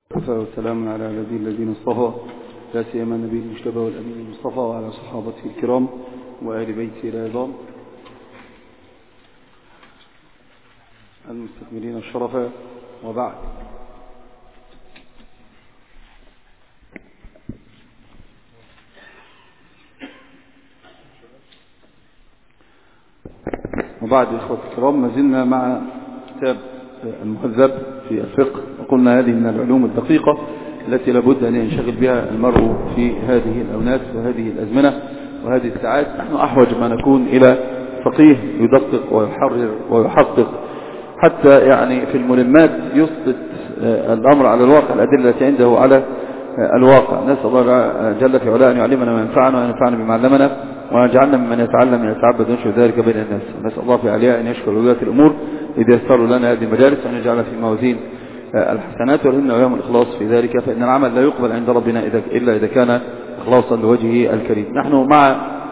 والسلام على عباده الذين اصطفى، لا سيما النبي المجتبى والأمين المصطفى، وعلى صحابته الكرام وآل بيته العظام المستكملين الشرف، وبعد. إخوة الكرام، ما زلنا مع كتاب المهذب في الفقه، وقلنا هذه من العلوم الدقيقة التي لابد أن ينشغل بها المرء في هذه الأونات وهذه الأزمنة وهذه الساعات. نحن أحوج ما نكون إلى فقيه يدقق ويحرر ويحقق، حتى يعني في الملمات يسقط الأمر على الواقع، الأدلة التي عنده على الواقع. نسأل الله جل في علاه أن يعلمنا ما ينفعنا وأن ينفعنا بما علمنا، ويجعلنا ممن يتعلم ويتعبد ونشر ذلك بين الناس. نسأل الله في علياء أن يشكر ولاة الأمور إذا يسروا لنا هذه المجالس، وأن يجعلها في موازين الحسنات، ويلهمنا ويوم الإخلاص في ذلك، فإن العمل لا يقبل عند ربنا إلا إذا كان إخلاصا لوجهه الكريم. نحن مع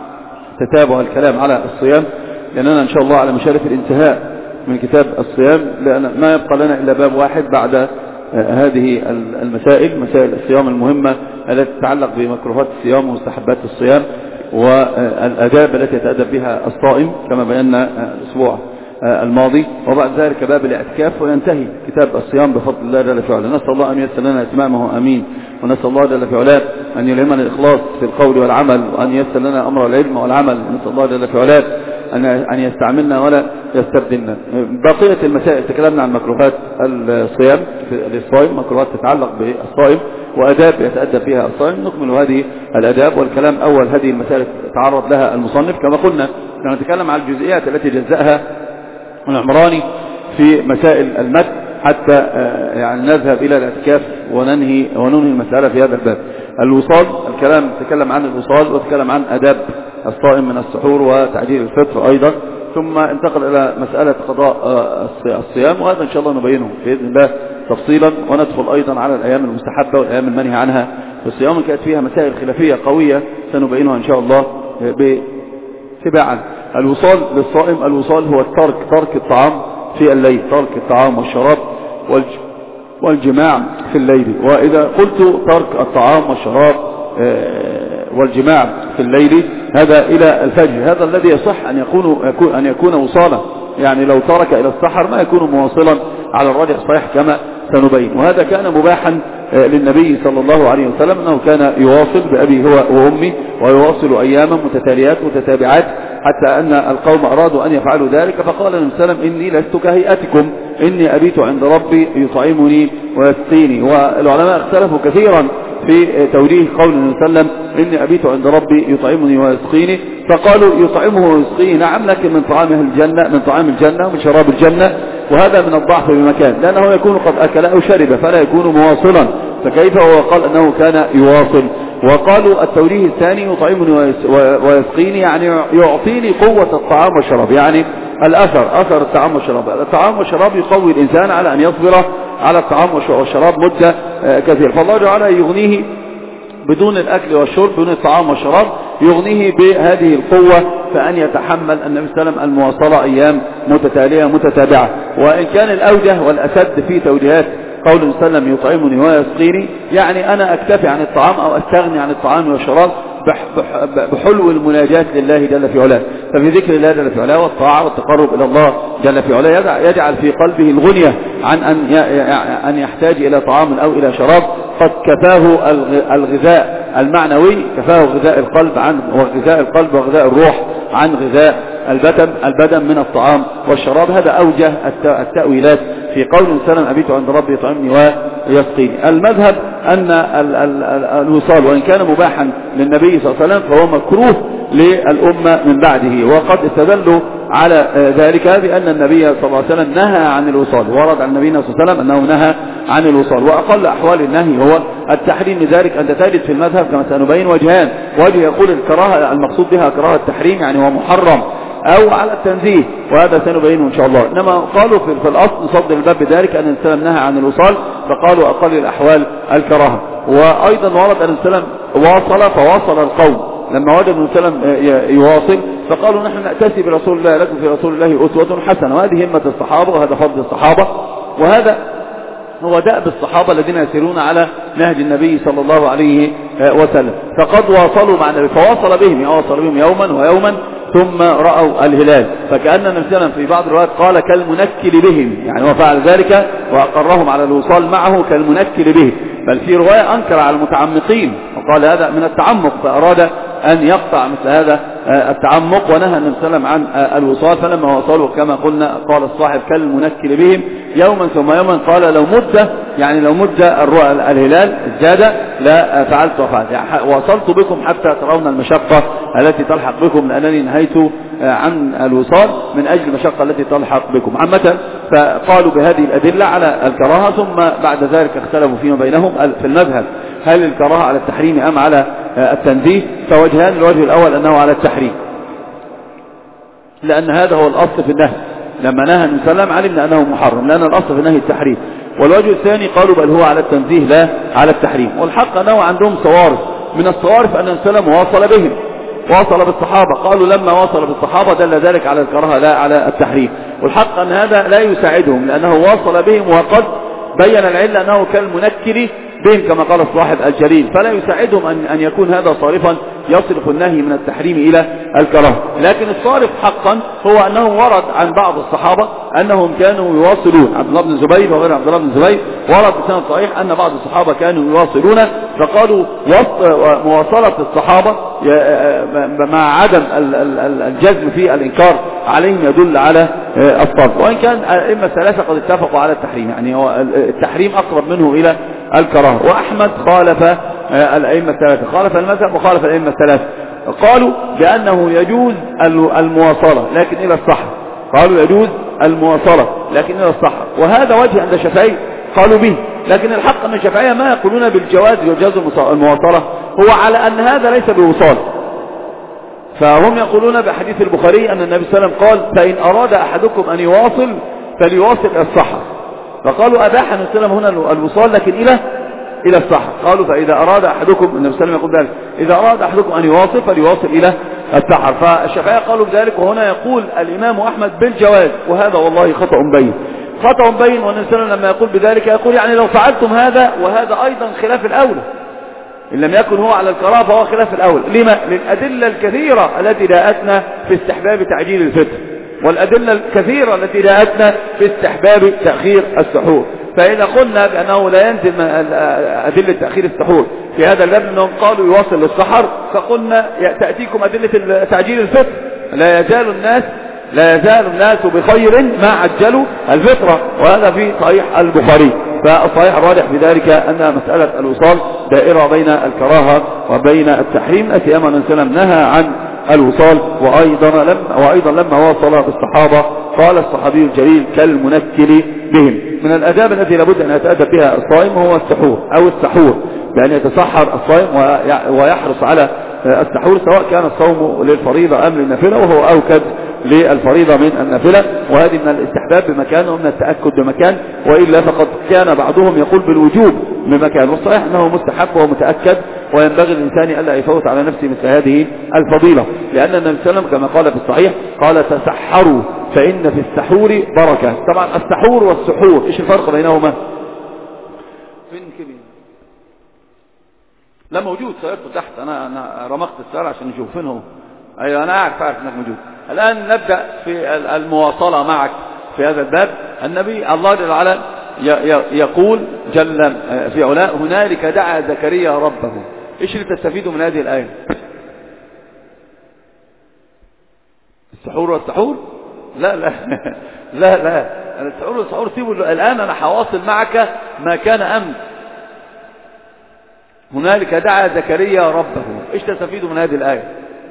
تتابع الكلام على الصيام، لأننا إن شاء الله على مشارف الانتهاء من كتاب الصيام، لأن ما يبقى لنا إلا باب واحد بعد هذه مسائل الصيام المهمة التي تتعلق بمكروهات الصيام ومستحبات الصيام والآداب التي يتأدب بها الصائم كما بينا الأسبوع الماضي. وبعد ذلك باب الاعتكاف، وينتهي كتاب الصيام بفضل الله جل في علاه. نسأل الله أن ييسر لنا إتمامه، آمين. ونسأل الله جل في علاه أن يلهمنا الإخلاص في القول والعمل، وأن ييسر لنا أمر العلم والعمل. نسأل الله جل في علاه أن يستعملنا ولا يستبدلنا. بقية المسائل تكلمنا عن مكروهات الصيام للصائم، مكروهات تتعلق بالصائم وأداب يتأدب بها الصائم. نكمل هذه الأداب، والكلام أول هذه المسائل تعرض لها المصنف. كما قلنا نتكلم عن الجزئيات التي جزأها العمراني في مسائل المد، حتى يعني نذهب إلى الاعتكاف وننهي المسألة في هذا الباب. الوصال، الكلام تكلم عن الوصال وتكلم عن أداب الصائم من السحور وتعجيل الفطر أيضا، ثم انتقل إلى مسألة قضاء الصيام، وهذا إن شاء الله نبينه بإذن الله تفصيلا. وندخل أيضا على الأيام المستحبة والأيام المنهي عنها في الصيام، كانت فيها مسائل خلافية قوية سنبينها إن شاء الله تباعا. الوصال للصائم، الوصال هو ترك الطعام في الليل، ترك الطعام والشراب والجماع في الليل. وإذا قلت ترك الطعام والشراب والجماع في الليل، هذا إلى الفجر، هذا الذي يصح أن يكون وصالا، يعني لو ترك إلى السحر ما يكون مواصلا على الراجح صحيح كما سنبين. وهذا كان مباحا للنبي صلى الله عليه وسلم، أنه كان يواصل بأبي هو وأمي، ويواصل أياما متتاليات متتابعات، حتى أن القوم أرادوا أن يفعلوا ذلك، فقال النبي صلى الله عليه وسلم: إني لست كهيئتكم، إني أبيت عند ربي يطعمني ويسقيني. والعلماء اختلفوا كثيرا في توجيه قول النبي صلى الله عليه وسلم: إني أبيت عند ربي يطعمني ويسقيني، فقالوا يطعمه ويسقيه نعم، لكن من طعام الجنة، من طعام الجنة ومن شراب الجنة، وهذا من الضعف بمكان، لأنه يكون قد أكل أو شرب فلا يكون مواصلا، فكيف هو قال أنه كان يواصل. وقالوا التوجيه الثاني يطعمني ويسقيني، يعني يعطيني قوة الطعام والشراب، يعني أثر الطعام والشراب. الطعام والشراب يقوي الإنسان على أن يصبر على الطعام والشراب مدة كثيرة، فالله تعالى يغنيه بدون الأكل والشرب، بدون الطعام والشراب، يغنيه بهذه القوة، فأن يتحمل النبي صلى الله عليه وسلم المواصلة أيام متتالية متتابعة. وإن كان الأوجه والأسد في توجيهات قول النبي صلى الله عليه وسلم يطعمني ويسقيني، يعني أنا أكتفي عن الطعام أو أستغني عن الطعام والشراب بحلو المناجاة لله جل في علاه. ففي ذكر الله جل في علاه والطاعة والتقرب إلى الله جل في علاه يجعل في قلبه الغنية عن أن يحتاج إلى طعام أو إلى شراب، قد كفاه الغذاء المعنوي، كفاه غذاء القلب وغذاء الروح عن غذاء البدن من الطعام والشراب. هذا أوجه التأويلات في قول سلم: أبيت عند ربي يطعمني ويسقيني. المذهب أن الوصال وإن كان مباحا للنبي صلى الله عليه وسلم فهو مكروه للأمة من بعده، وقد استدلوا على ذلك بأن النبي صلى الله عليه وسلم نهى عن الوصال، ورد عن النبي صلى الله عليه وسلم أنه نهى عن الوصال. وأقل أحوال النهي هو التحريم، لذلك أن تجد في المذهب كما سنبين وجهان: وجه يقول الكراهة المقصود بها كراهة التحريم، يعني هو محرم، أو على التنزيه، وهذا سنبينه إن شاء الله. إنما قالوا في الأصل صدر الباب بذلك أن السلام نهى عن الوصال، فقالوا أقل الأحوال الكراهة. وأيضا ورد أن السلام واصل فواصل القوم، لما وجد النبي صلى الله عليه وسلم يواصل فقالوا: نحن نأتسي برسول الله، لكم في رسول الله أسوة حسنة. وهذه همة الصحابة، وهذا فضل الصحابة، وهذا هو دأب الصحابة الذين يسيرون على نهج النبي صلى الله عليه وسلم، فقد واصلوا مع النبي فواصل بهم يوما ويوما ثم رأوا الهلال، فكأن النبي صلى الله عليه وسلم في بعض الروايات قال كالمنكل بهم، يعني هو فعل ذلك وأقرهم على الوصال معه كالمنكل بهم، بل في رواية أنكر على المتعمقين وقال هذا من التعمق، فأراد أن يقطع مثل هذا التعمق، ونهى النبي صلى الله عليه وسلم عن الوصال، فلما وصلوا كما قلنا قال الصاحب كالمنكل بهم يوما ثم يوما، قال لو مد الهلال الزاد لا فعلت وفعلت، يعني وصلت بكم حتى ترون المشقة التي تلحق بكم، لأنني نهيت عن الوصال من أجل المشقة التي تلحق بكم عامة. فقالوا بهذه الأدلة على الكراهة، ثم بعد ذلك اختلفوا فيما بينهم في المذهب هل الكراهة على التحريم أم على التنزيه، فوجهان، الوجه الأول أنه على التحريم، لأن هذا هو الأصل في النهي، لما نهى النبي صلى الله عليه وسلم علمنا أنه محرم، لأن الأصل في النهي التحريم. والوجه الثاني قالوا بل هو على التنزيه لا على التحريم، والحق أنه عندهم صوارف، من الصوارف أن النبي صلى الله عليه وسلم واصل بهم، واصل بالصحابة، قالوا لما واصل بالصحابة دل ذلك على الكراهة لا على التحريم، والحق أن هذا لا يساعدهم، لأنه واصل بهم وقد بين العلة أنه كالمنكر بهم كما قال الصاحب الجليل، فلا يساعدهم أن يكون هذا صارفا يصرف النهي من التحريم إلى الكراهة. لكن الصارف حقا هو أنه ورد عن بعض الصحابة أنهم كانوا يواصلون، عبد الله بن الزبير وغير عبد الله بن الزبير ورد بسند صحيح أن بعض الصحابة كانوا يواصلون، فقالوا مواصلة الصحابة مع عدم الجزم في الإنكار عليهم يدل على الصرف، وإن كان الأئمة الثلاثة قد اتفقوا على التحريم، يعني هو التحريم أقرب منه إلى الكراهة. وأحمد خالف الأئمة الثلاثة، خالف المذهب وخالف الأئمة الثلاثة، قالوا بأنه يجوز المواصلة لكن إلى الصحة، قالوا يجوز المواصلة لكن إلى الصحة، وهذا وجه عند الشافعي قالوا به، لكن الحق أن الشافعية ما يقولون بالجواز وجواز المواصلة هو على أن هذا ليس بوصال، فهم يقولون بحديث البخاري أن النبي صلى الله عليه وسلم قال فإن أراد أحدكم أن يواصل فليواصل إلى الصحة، فقالوا أباح النبي صلى الله عليه وسلم هنا الوصال لكن إلى الصحة، قالوا فإذا أراد أحدكم، النبي صلى الله عليه وسلم يقول ذلك إذا أراد أحدكم أن يواصل فليواصل إلى السحر، فالشافعية قالوا بذلك، وهنا يقول الإمام أحمد بالجواز، وهذا والله خطأ بين، والنبي صلى الله عليه وسلم لما يقول بذلك يقول يعني لو فعلتم هذا، وهذا أيضا خلاف الأولى، إن لم يكن هو على الكراهة فهو خلاف الأولى، لما؟ للأدلة الكثيرة التي جاءتنا في استحباب تعجيل الفطر، والأدلة الكثيرة التي جاءتنا في استحباب تأخير السحور، فإذا قلنا بأنه لا ينزل أدلة تأخير السحور في هذا الباب أنهم قالوا يواصل للسحر، فقلنا تأتيكم أدلة تعجيل الفطر، لا يزال الناس بخير ما عجلوا الفطرة، وهذا في صحيح البخاري، فالصحيح الراجح بذلك أن مسألة الوصال دائرة بين الكراهة وبين التحريم، التي أمر النبي صلى الله عليه وسلم نهى عن الوصال، وأيضا لما واصل بالصحابة قال الصحابي الجليل كالمنكل بهم. من الآداب التي لابد أن يتأدب بها الصائم هو السحور، بأن يتسحر الصائم ويحرص على السحور، سواء كان الصوم للفريضة أم للنافلة، وهو أوكد للفريضة من النافلة، وهذه من الاستحباب بمكان ومن التأكد بمكان، وإلا فقد كان بعضهم يقول بالوجوب بمكان، والصحيح أنه مستحب ومتأكد، وينبغي الإنسان ألا يفوت على نفسه مثل هذه الفضيلة، لأن النبي صلى الله عليه وسلم كما قال في الصحيح قال تسحروا فإن في السحور بركة. طبعا السحور والسحور إيش الفرق بينهما؟ لا موجود، سيرته تحت، أنا رمقت السؤال عشان نشوف فين هو. أيوة أنا عارف أنك موجود. الآن نبدأ في المواصلة معك في هذا الباب. النبي الله جل وعلا يقول جل في علاء هنالك دعا زكريا ربه. إيش اللي تستفيدوا من هذه الآية؟ السحور والسحور؟ لا السحور والسحور سيبوا الآن، أنا حواصل معك ما كان أمس. هنالك دعا زكريا ربه، إيش تستفيدوا من هذه الآية؟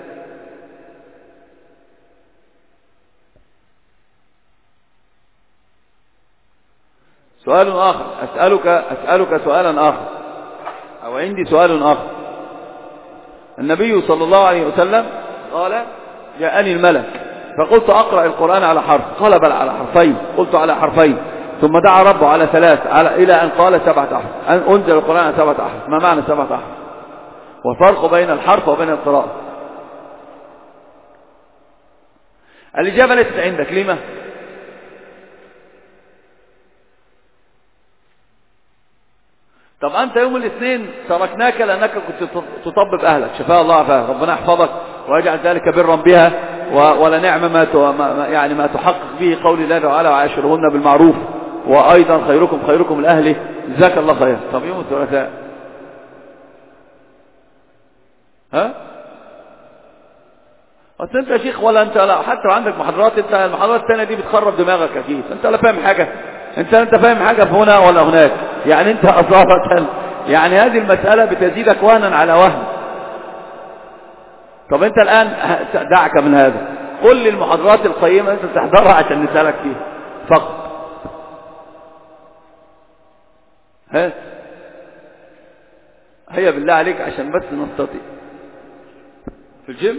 سؤال آخر، أسألك سؤالا آخر، أو عندي سؤال آخر. النبي صلى الله عليه وسلم قال جاءني الملك فقلت أقرأ القرآن على حرف، قال بل على حرفين، قلت على حرفين، ثم دعا ربه على ثلاث، إلى أن قال 7 أحرف، أن أنزل القرآن على 7 أحرف. ما معنى 7 أحرف؟ والفرق بين الحرف وبين القراءة؟ الإجابة ليست عندك، لما؟ طب أنت يوم الاثنين تركناك لأنك كنت تطبب أهلك، شفاء الله عافاك، ربنا يحفظك ويجعل ذلك برا بها، ولا نعم ما تحقق به قول الله تعالى وعاشرهن بالمعروف، وأيضا خيركم خيركم لأهله، جزاك الله خير. طب يوم الثلاثاء أصل أنت يا شيخ ولا أنت لا، حتى لو عندك محاضرات، أنت المحاضرات الثانية دي بتخرب دماغك أكيد، أنت لا فاهم حاجة، أنت فاهم حاجة في هنا ولا هناك، يعني أنت أصابة يعني هذه المسألة بتزيدك وهنا على وهن. طب أنت الآن دعك من هذا، قل لي المحاضرات القيمة أنت تحضرها عشان نسألك فيها فقط. هيا بالله عليك عشان بس نستطيع. في الجيم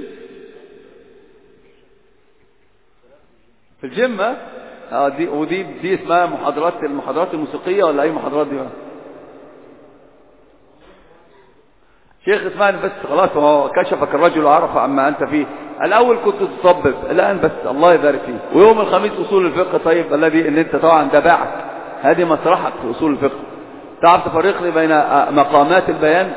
دي اسمها المحاضرات الموسيقية ولا أي محاضرات دي بقى؟ شيخ اسمعني بس خلاص، هو كشفك الرجل وعرف عما أنت فيه. الأول كنت تطبب، الآن بس الله يبارك فيك. ويوم الخميس أصول الفقه، طيب الذي إن أنت طبعا ده باعك، هذه مسرحك في أصول الفقه، تعرف تفرق لي بين مقامات البيان؟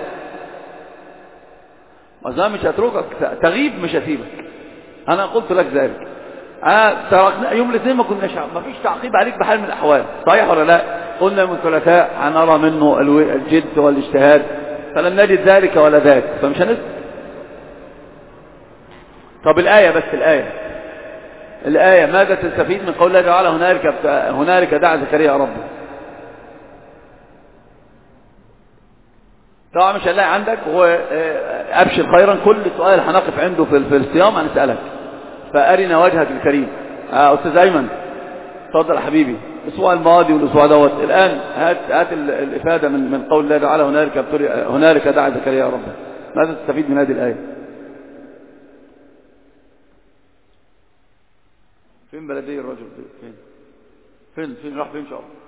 ما مش هتركك تغيب، مش هسيبك، أنا قلت لك ذلك. تركنا يوم الاثنين ما فيش تعقيب عليك بحال من الأحوال، صحيح ولا لا؟ قلنا يوم الثلاثاء هنرى منه الجد والاجتهاد، فلم نجد ذلك ولا ذاك، فمش هنسكت. طب الآية بس، الآية ماذا تستفيد من قول الله تعالى هنالك دعا زكريا ربه؟ طبعا مش هنلاقي عندك، هو أبشر خيرا، كل سؤال هنقف عنده في الصيام هنسألك، فأرنا وجهك الكريم. أستاذ أيمن تفضل يا حبيبي، الأسبوع الماضي والأسبوع دوت، الآن هات الإفادة من قول الله تعالى هنالك دعا زكريا ربه، ماذا تستفيد من هذه الآية؟ فين بلدي الرجل؟ فين راح فين إن شاء الله؟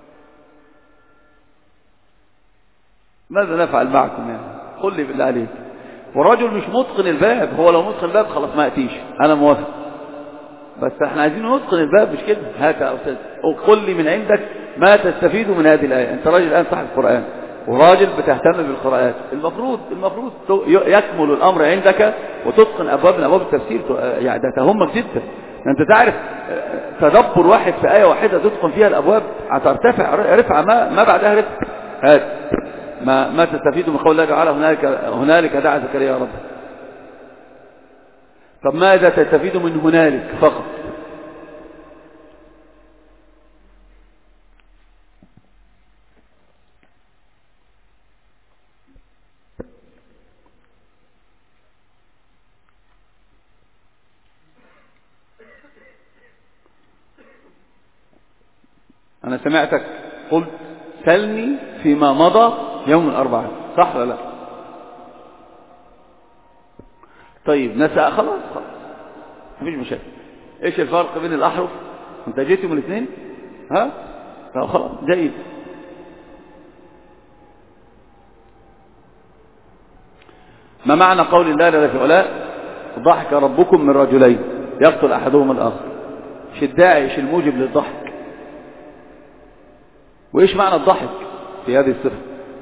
ماذا نفعل معكم يعني؟ قل لي بالله عليك. والرجل مش متقن الباب، هو لو متقن الباب خلاص ما يأتيش، أنا موافق، بس احنا عايزين نتقن الباب، مش كده؟ هات يا أستاذ وقل لي من عندك ما تستفيد من هذه الآية. أنت راجل الآن صاحب القرآن وراجل بتهتم بالقراءات، المفروض يكمل الأمر عندك وتتقن أبواب من أبواب التفسير، يعني ده تهمك جدا. أنت تعرف تدبر واحد في آية واحدة تتقن فيها الأبواب هترتفع رفعة ما بعدها رفعة. هات ما تستفيد من قول الله تعالى هنالك دعا زكريا ربه. طب ماذا تستفيد من هنالك فقط؟ أنا سمعتك قلت سلني فيما مضى يوم الأربعاء، صح ولا لا؟ طيب نسأل، خلاص مفيش مشاكل. ايش الفرق بين الأحرف؟ انت جيت يوم الاثنين خلاص جيد. ما معنى قول الله لا في علاء ضحك ربكم من رجلين يقتل أحدهما الآخر؟ ايش الداعي، ايش الموجب للضحك، وايش معنى الضحك في هذه الصفة؟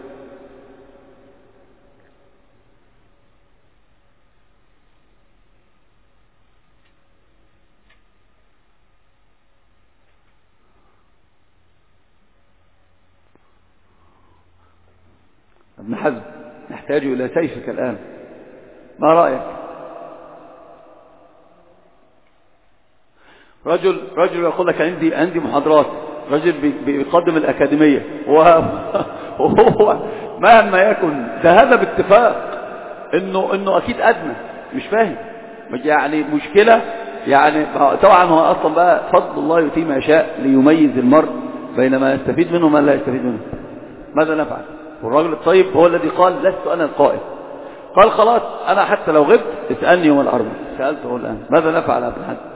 ابن حزم نحتاج إلى سيفك الآن، ما رأيك؟ رجل يقول لك عندي محاضرات، رجل بيقدم الأكاديمية وهو مهما يكن ده هذا باتفاق انه اكيد ادنى، مش فاهم يعني مشكلة يعني. طبعا هو اصلا بقى فضل الله يؤتيه ما يشاء ليميز المرء بين ما يستفيد منه وما لا يستفيد منه. ماذا نفعل؟ والراجل الطيب هو الذي قال لست انا القائل، قال خلاص انا حتى لو غبت اسألني يوم الاربعاء. سألته الان ماذا نفعل يا ابن حزم؟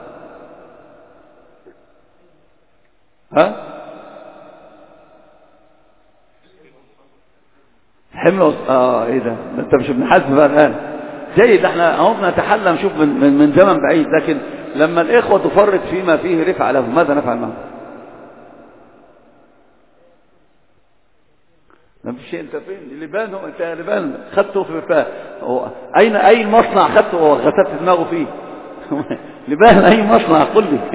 حمل ايه ده انت مش ابن حزم بقى الان؟ جيد، احنا اهو بنتحلى نشوف من زمن بعيد، لكن لما الاخوه تفرط فيما فيه رفع لهم ماذا نفعل معهم؟ مفيش ماشي انت فين لبان؟ هو انت لبان خدته في اين اي مصنع خدته وغسلت دماغه فيه؟ لبان اي مصنع؟ قل لي.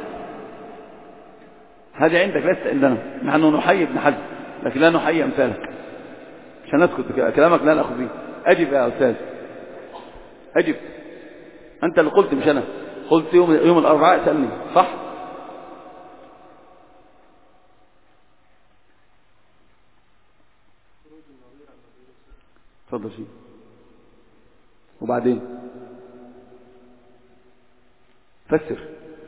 هذه عندك لست عندنا. نحن نحيي ابن حزم لكن لا نحيي امثالك. عشان نسكت كلامك لا ناخذ فيه. اجب يا استاذ اجب. انت اللي قلت مش انا. قلت يوم الاربعاء سألني صح؟ تفضل شيء. وبعدين فسر.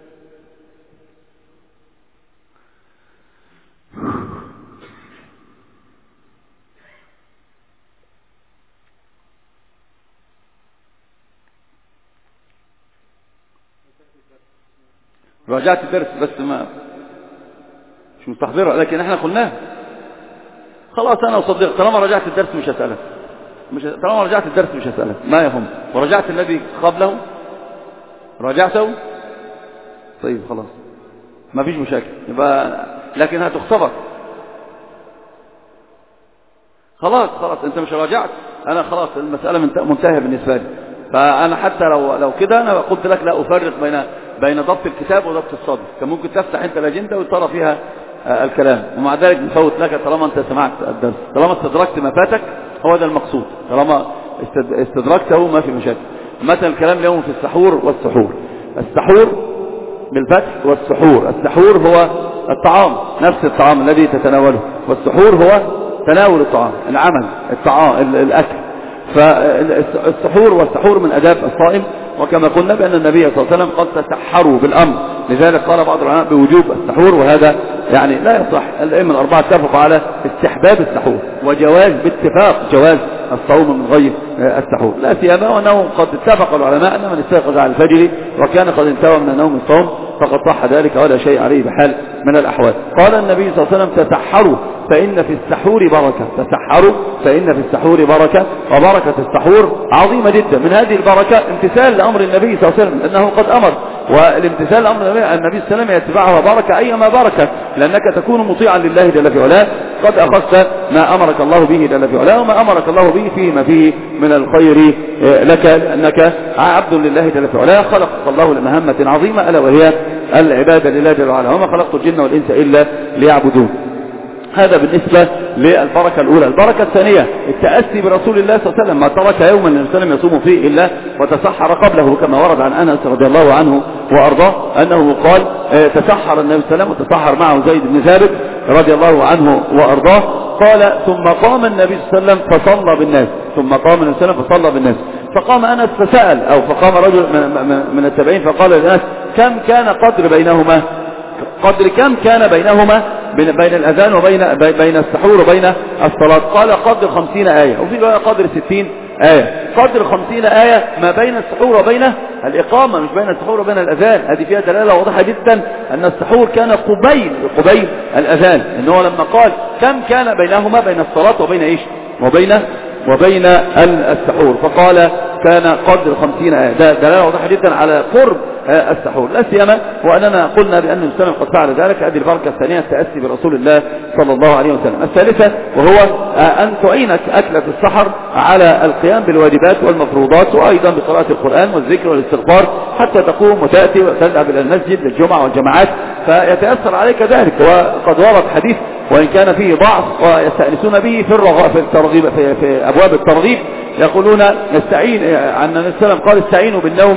راجعت الدرس بس ما مش مستحضرة لكن احنا قلناه خلاص. انا اصدق طالما رجعت الدرس مش هسألك. طالما رجعت الدرس مش هسألك ما يهم. ورجعت الذي قبله راجعته طيب خلاص ما فيش مشاكل يبقى. لكن هتختبر خلاص انت مش راجعت. انا خلاص المسألة منتهية بالنسبة لي. فانا حتى لو كده انا قلت لك لا افرق بين ضبط الكتاب وضبط الصدر. كان ممكن تفتح انت الاجندة وترى فيها الكلام ومع ذلك نفوت لك طالما انت سمعت الدرس. طالما استدركت ما فاتك هو ده المقصود. طالما استدركته ما في مشاكل. مثلا الكلام اليوم في السحور والسحور. السحور بالفتح والسحور. السحور هو الطعام نفس الطعام الذي تتناوله. والسحور هو تناول الطعام العمل الطعام الأكل. فالسحور والسحور من أداب الصائم. وكما قلنا بأن النبي صلى الله عليه وسلم قد تسحروا بالأمر. لذلك قال بعض العلماء بوجوب السحور وهذا يعني لا يصح. الأئمة الأربعة اتفقوا على استحباب السحور وجواز باتفاق جواز الصوم من غير السحور. لا سيما وأنه قد اتفق العلماء أن من استيقظ على الفجر وكان قد انتهى من النوم الصوم فقد صح ذلك ولا شيء عليه بحال من الأحوال. قال النبي صلى الله عليه وسلم تسحروا فإن في السحور بركة. تسحروا فإن في السحور بركة. وبركة السحور عظيمة جدا. من هذه البركة امتثال لأمر النبي صلى الله عليه وسلم لأنه قد أمر. والامتثال لأمر النبي صلى الله عليه وسلم يتبعها بركة أيما بركة لأنك تكون مطيعا لله جل في علاه. قد أخذت ما أمرك الله به جل في علاه وما أمرك الله به فيه ما فيه من الخير لك لأنك عبد لله جل في علاه. خلقك الله لمهمة عظيمة ألا وهي العبادة لله جل وعلا. وما خلقت الجن والإنس إلا ليعبدون. هذا بالنسبة للبركة الأولى. البركة الثانية التأسي برسول الله صلى الله عليه وسلم. ما ترك يوما النبي صلى الله عليه وسلم يصوم فيه إلا وتسحر قبله كما ورد عن أنس رضي الله عنه وأرضاه أنه قال تسحر النبي صلى الله عليه وسلم وتسحر معه زيد بن ثابت رضي الله عنه وأرضاه. قال ثم قام النبي صلى الله عليه وسلم فصلى بالناس. ثم قام النبي صلى الله عليه وسلم فصلى بالناس. فقام أنس فسأل أو فقام رجل من التابعين فقال للناس كم كان قدر بينهما؟ قدر كم كان بينهما بين الأذان وبين السحور وبين الصلاة؟ قال قدر 50 آية. وفي رواية قدر 60 آية. قدر 50 آية ما بين السحور وبين الإقامة مش بين السحور وبين الأذان. هذه فيها دلالة واضحة جدا أن السحور كان قبيل الأذان. إنه لما قال كم كان بينهما بين الصلاة وبين إيش وبين السحور فقال كان قدر 50 آية. ده دلالة واضحة جدا على قرب السحور. لا سيما وأننا قلنا بأن الإنسان قد فعل ذلك. هذه البركة الثانية التأسي برسول الله صلى الله عليه وسلم. الثالثة وهو أن تعينك أكلة السحر على القيام بالواجبات والمفروضات وأيضا بقراءة القرآن والذكر والاستغفار حتى تقوم وتأتي وتذهب إلى المسجد للجمعة والجماعات فيتأثر عليك ذلك. وقد ورد حديث وإن كان فيه ضعف ويستأنسون به في الترغيب في أبواب الترغيب يقولون نستعين عن النبي صلى الله عليه وسلم قال استعينوا بالنوم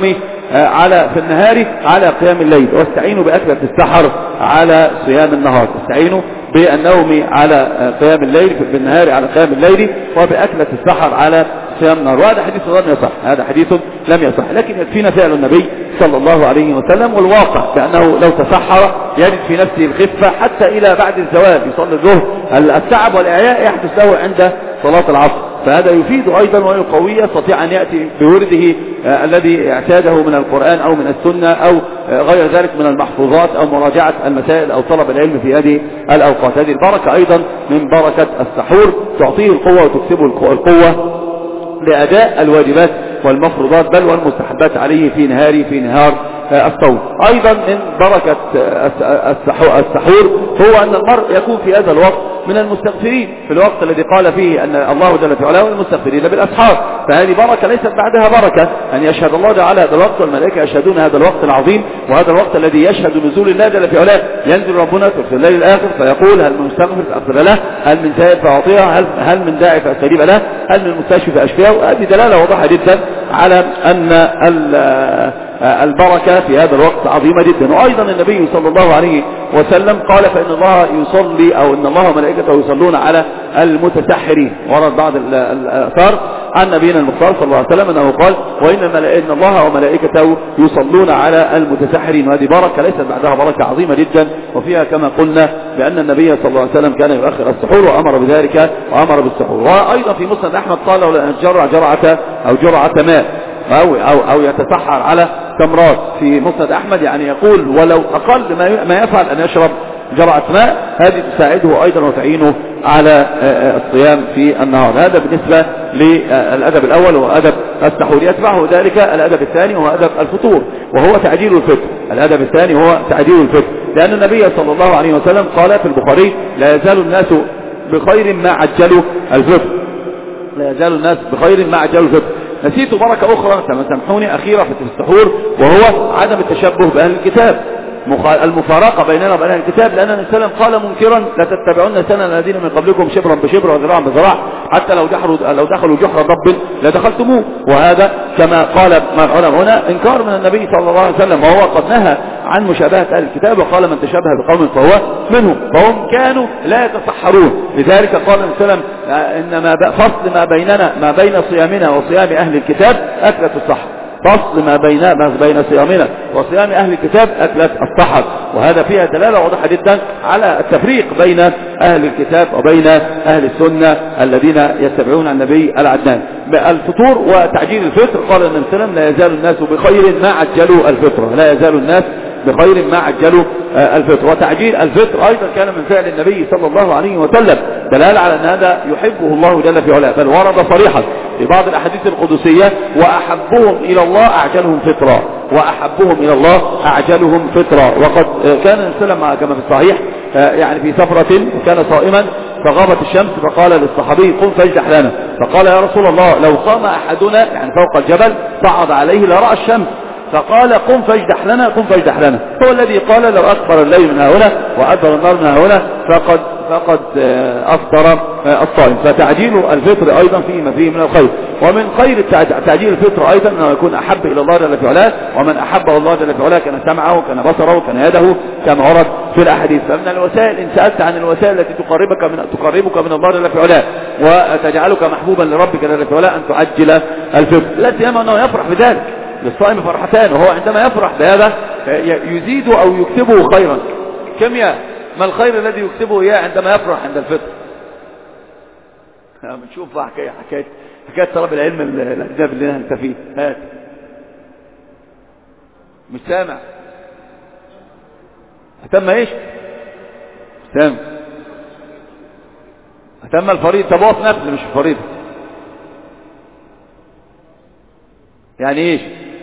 في النهار على قيام الليل واستعينوا بأكلة السحر على صيام النهار. استعينوا بالنوم على قيام الليل بالنهار على قيام الليل وبأكلة السحر على صيام النهار. وهذا حديث لم يصح. هذا حديث لم يصح لكن يكفينا فعل النبي صلى الله عليه وسلم. والواقع بأنه لو تسحر يجد في نفسه الخفة حتى إلى بعد الزوال يصلي الظهر. التعب والإعياء يحدث له عند صلاة العصر فهذا يفيد أيضا ويقوي يستطيع أن يأتي بورده الذي اعتاده من القرآن أو من السنة أو غير ذلك من المحفوظات أو مراجعة المسائل أو طلب العلم في هذه الأوقات. هذه البركة أيضا من بركة السحور تعطيه القوة وتكسبه القوة لأداء الواجبات والمفروضات بل والمستحبات عليه في نهار الصوم. أيضا من بركة السحور هو أن المرء يكون في هذا الوقت من المستغفرين، في الوقت الذي قال فيه أن الله جل في علاه والمستغفرين بالأسحار، فهذه بركة ليست بعدها بركة، أن يشهد الله تعالى هذا الوقت والملائكة يشهدون هذا الوقت العظيم، وهذا الوقت الذي يشهد نزول الله جل في علاه. ينزل ربنا في الليل الآخر فيقول هل من مستغفر فأغفر له، هل من سائل فأعطيه، هل من داعي فأستجيب له، هل من مستشفي فأشفيه. وهذه دلالة واضحة جدا على أن البركة في هذا الوقت عظيمة جدا. وأيضا النبي صلى الله عليه وسلم قال فإن الله يصلي أو إن الله وملائكته يصلون على المتسحرين. ورد بعض الآثار عن نبينا المختار صلى الله عليه وسلم أنه قال وإن الله وملائكته يصلون على المتسحرين. وهذه بركة ليست بعدها بركة عظيمة جدا، وفيها كما قلنا بأن النبي صلى الله عليه وسلم كان يؤخر السحور وأمر بذلك وأمر بالسحور. وأيضا في مسند أحمد قال لو أن جرع جرعة أو جرعة ماء أو يتسحر على تمرات. في مسند أحمد يعني يقول ولو أقل ما يفعل أن يشرب جرعة ماء، هذه تساعده أيضا وتعينه على الصيام في النهار. هذا بالنسبة للأدب الأول وهو أدب السحور. يتبعه ذلك الأدب الثاني وهو أدب الفطور وهو تعجيل الفطر. الأدب الثاني هو تعجيل الفطر، لأن النبي صلى الله عليه وسلم قال في البخاري لا يزال الناس بخير ما عجلوا الفطر. لا يزال الناس بخير ما عجلوا الفطر. نسيت بركة أخرى سامحوني أخيرة في السحور، وهو عدم التشبه بأهل الكتاب، المفارقة بيننا وبين الكتاب، لأن النبي صلى الله عليه وسلم قال منكرا لا تتبعون سنن الذين من قبلكم شبرا بشبر وذراعا بذراع حتى لو دخلوا جحر ضب لدخلتموه. وهذا كما قال العلماء هنا انكار من النبي صلى الله عليه وسلم، وهو قد نهى عن مشابهة أهل الكتاب وقال من تشبه بقوم فهو منهم، فهم كانوا لا يتصحرون. لذلك قال النبي صلى الله عليه وسلم إنما فصل ما بين صيامنا وصيام أهل الكتاب أكلة السحر. فصل ما بين صيامنا وصيام أهل الكتاب أكلة السحر. وهذا فيها دلالة واضحة جدا على التفريق بين أهل الكتاب وبين أهل السنة الذين يتبعون النبي العدنان. الفطور وتعجيل الفطر قال النبي صلى الله عليه وسلم لا يزال الناس بخير ما عجلوا الفطر. لا يزال الناس بخير ما عجلوا الفطر. وتعجيل الفطر أيضا كان من فعل النبي صلى الله عليه وسلم، دلالة على أن هذا يحبه الله جل في علاه، بل ورد صريحا في بعض الأحاديث القدسية وأحبهم إلى الله أعجلهم فطرا، وأحبهم إلى الله أعجلهم فطرا. وقد كان النبي صلى الله عليه وسلم كما في الصحيح يعني في سفرة وكان صائما فغابت الشمس فقال للصحابي قم فاجدح لنا، فقال يا رسول الله لو قام أحدنا يعني فوق الجبل صعد عليه لرأى الشمس، فقال قم فاجدح لنا قم فاجدح لنا. هو الذي قال لو أكبر الليل من هنا وأدبر النار من هنا فقد أفطر الصائم. فتعجيل الفطر أيضا فيه من الخير. ومن خير تعجيل الفطر أيضا أنه يكون أحب إلى الله جل في علاه، ومن أحبه الله جل في علاه كان سمعه كان بصره كان يده كما ورد في الأحاديث. فمن الوسائل إن سألت عن الوسائل التي تقربك من الله جل في علاه وتجعلك محبوبا لربك جل في علاه أن تعجل الفطر. لا سيما أنه يفرح بذلك، للصائم فرحتان، وهو عندما يفرح بهذا يزيد أو يكتبه خيرا. ما الخير الذي يكتبه إياه عندما يفرح عند الفطر؟ بنشوف حكاية طلب العلم الأجنبي اللي انت فيه. هات مش سامع. أتم ايش؟ سامع. أتم الفريضة. طب هو في نفل مش فريضة يعني ايش؟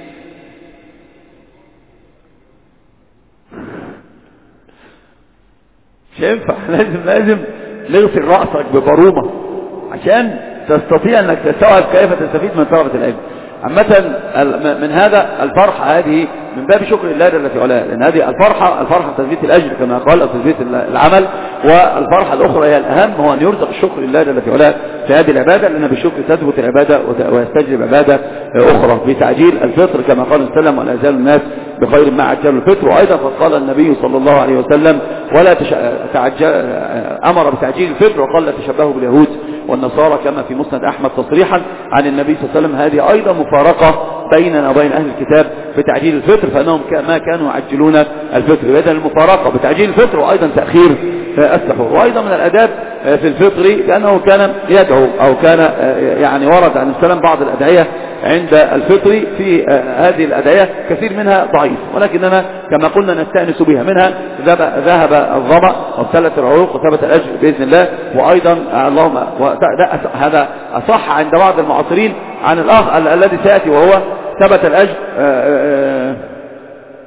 مش ينفع. لازم نغسل رأسك ببرومة عشان تستطيع انك تستوعب كيف تستفيد من طلبة العلم. عامة من هذا الفرحة هذه من باب شكر الله جل في علاه، لأن هذه الفرحة تثبيت الأجر كما قال، أو تثبيت العمل. والفرحة الأخرى هي الأهم، هو أن يرزق الشكر لله جل في علاه في هذه العبادة، لأن بالشكر تثبت العبادة ويستجلب عبادة أخرى. بتعجيل الفطر كما قال النبي صلى الله عليه وسلم ولا يزال الناس بخير ما عجلوا الفطر. وأيضا قال النبي صلى الله عليه وسلم ولا أمر بتعجيل الفطر وقال لا تشبهوا باليهود والنصارى كما في مسند أحمد تصريحا عن النبي صلى الله عليه وسلم. هذه أيضا مفارقة بيننا وبين أهل الكتاب بتعجيل الفطر، فأنهم ما كانوا يعجلون الفطر. بدل المفارقة بتعجيل الفطر وأيضا تأخير السحور. وأيضا من الأداب في الفطر لأنه كان يدعو أو كان يعني ورد عن السلام بعض الأدعية عند الفطر. في هذه الأدعية كثير منها ضعيف، ولكننا كما قلنا نستأنس بها. منها ذهب الظمأ وابتلت العروق وثبت الأجر بإذن الله. وأيضا اللهم هذا أصح عند بعض المعاصرين عن الآخر الذي سيأتي، وهو ثبت الأجر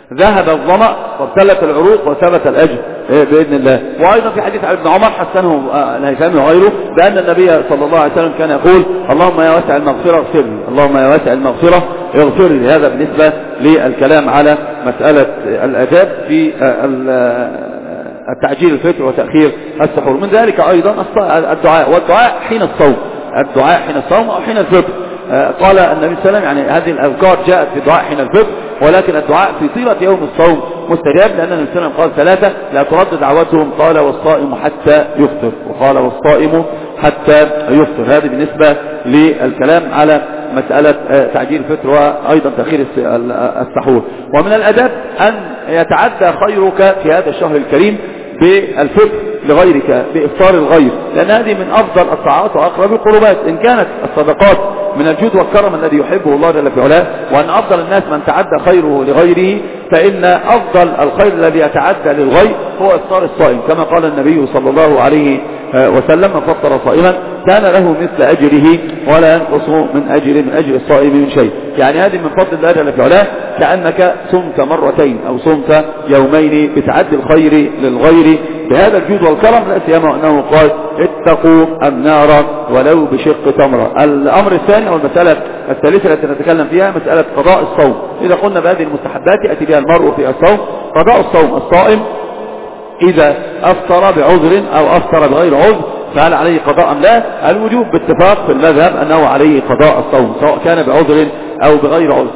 ذهب الظمأ وابتلت العروق وثبت الأجر بإذن الله. وأيضا في حديث عن ابن عمر حسنه الهيثمي وغيره بأن النبي صلى الله عليه وسلم كان يقول اللهم يا واسع المغفرة اغفر لي، اللهم يا واسع المغفرة اغفر لي. هذا بالنسبة للكلام على مسألة الأداب في التعجيل الفطر وتأخير السحور. من ذلك أيضا الدعاء، والدعاء حين الصوم، الدعاء حين الصوم أو حين الفطر. قال النبي صلى الله عليه وسلم يعني هذه الأذكار جاءت في الدعاء حين الفطر، ولكن الدعاء في طيلة يوم الصوم مستجاب، لأن النبي صلى الله عليه وسلم قال ثلاثة لا ترد دعوتهم، قال والصائم حتى يفطر، وقال والصائم حتى يفطر. هذه بالنسبة للكلام على مسألة تعجيل الفطر وأيضا تأخير السحور. ومن الأدب أن يتعدى خيرك في هذا الشهر الكريم بالفطر لغيرك، بإفطار الغير، لأن هذه من أفضل الطاعات وأقرب القربات. إن كانت الصدقات من الجود والكرم الذي يحبه الله جل في علاه، وأن أفضل الناس من تعدى خيره لغيره، فإن أفضل الخير الذي يتعدى للغير هو إفطار الصائم، كما قال النبي صلى الله عليه وسلم من فطر صائما كان له مثل أجره ولا ينقص من أجر الصائم من شيء. يعني هذه من فضل الله جل في علاه، كأنك صمت مرتين أو صمت يومين بتعدي الخير للغير بهذا الجود والكرم، لا سيما أنه قال اتقوا النار ولو بشق تمرة. الأمر الثاني أو المسألة الثالثة التي نتكلم فيها مسألة قضاء الصوم. إذا قلنا بهذه المستحبات يأتي بها المرء في الصوم. قضاء الصوم، الصائم إذا أفطر بعذر أو أفطر بغير عذر فهل عليه قضاء أم لا؟ الوجوب باتفاق في المذهب أنه عليه قضاء الصوم سواء كان بعذر أو بغير عذر.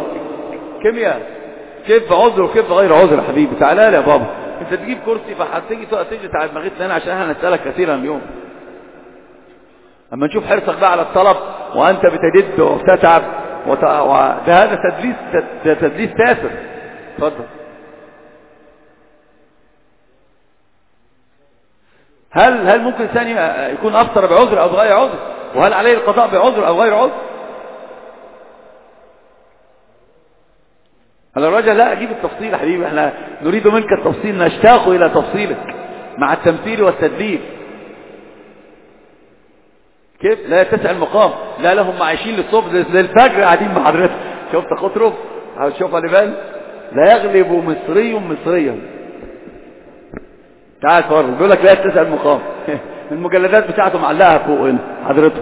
كيف بعذر وكيف بغير عذر يا حبيبي؟ تعالى يا بابا، انت تجيب كرسي فهتيجي تجلس على دماغتنا هنا عشان احنا نسألك كثيرا اليوم. اما نشوف حرصك بقى على الطلب وانت بتدب وبتتعب هذا تدليس تافه. اتفضل. هل ممكن ثاني يكون افطر بعذر او بغير عذر؟ وهل عليه القضاء بعذر او غير عذر؟ على الرجل لا اجيب التفصيل يا حبيبي، احنا نريد منك التفصيل، نشتاق الى تفصيلك مع التمثيل والتدليل. كيف لا يتسع المقام؟ لا لهم معيشين للصبح للفجر قاعدين مع حضرتك. شفت خطره؟ هتشوفها لبال لا يغلب مصري مصريا. تعال اتفرج، بيقول لك لا يتسع المقام. المجلدات بتاعته معلقها فوق هنا حضرته.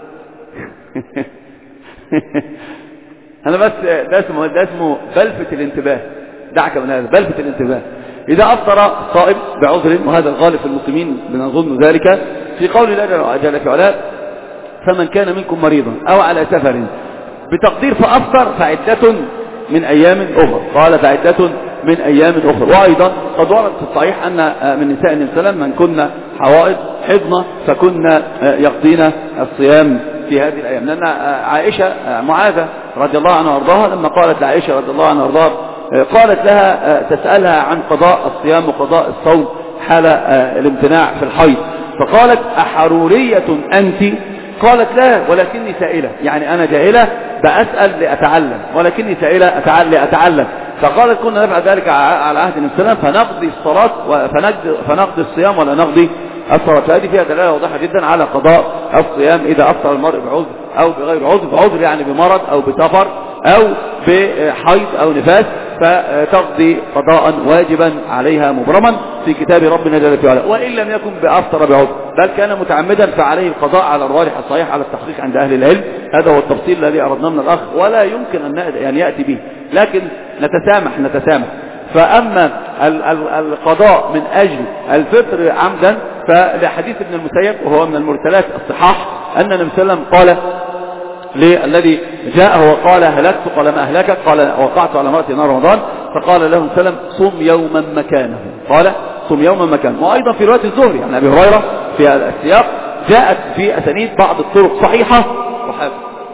انا بس ده اسمه بلفة الانتباه. دعك من هذا بلفة الانتباه. اذا افطر الصائم بعذر، وهذا الغالب في المسلمين بنظن ذلك، في قول الله جل في علاه فمن كان منكم مريضا او على سفر بتقدير فافطر فعدة من ايام اخرى. قال فعدة من ايام اخرى. وايضا قد ورد في الصحيح ان من نساء النبي صلى الله عليه وسلم من كنا حوائض حضنة فكنا يقضين الصيام في هذه الأيام. لأن عائشة معاذة رضي الله عنها وارضاها لما قالت لعائشة رضي الله عنها وارضاها قالت لها تسألها عن قضاء الصيام وقضاء الصوم حال الامتناع في الحيض، فقالت أحرورية أنت؟ قالت لا ولكني سائلة، يعني أنا جاهلة بأسأل لأتعلم، ولكني سائلة لأتعلم. فقالت كنا نفعل ذلك على عهد النبي صلى الله عليه وسلم فنقضي الصلاة فنقضي الصيام ولا نقضي الصلاة. فهذه فيها دلالة واضحة جدا على قضاء الصيام إذا أفطر المرء بعذر أو بغير عذر. بعذر يعني بمرض أو بسفر أو بحيض أو نفاس، فتقضي قضاء واجبا عليها مبرما في كتاب ربنا جل وعلا. وإن لم يكن بأفطر بعذر بل كان متعمدا فعليه القضاء على الراجح الصحيح على التحقيق عند أهل العلم. هذا هو التفصيل الذي أردناه من الأخ ولا يمكن أن يأتي به، لكن نتسامح. فأما القضاء من أجل الفطر عمدا فلحديث ابن المسيب وهو من المرسلات الصحاح أن النبي صلى الله عليه وسلم قال للذي جاءه وقال هلكت، قال ما أهلكك؟ قال وقعت على امرأتي نار رمضان. فقال له السلام صم يوما مكانه، قال صم يوما مكانه. وأيضا في رواية الزهري عن أبي هريرة في السياق جاءت في أسانيد بعض الطرق صحيحة وحافظ.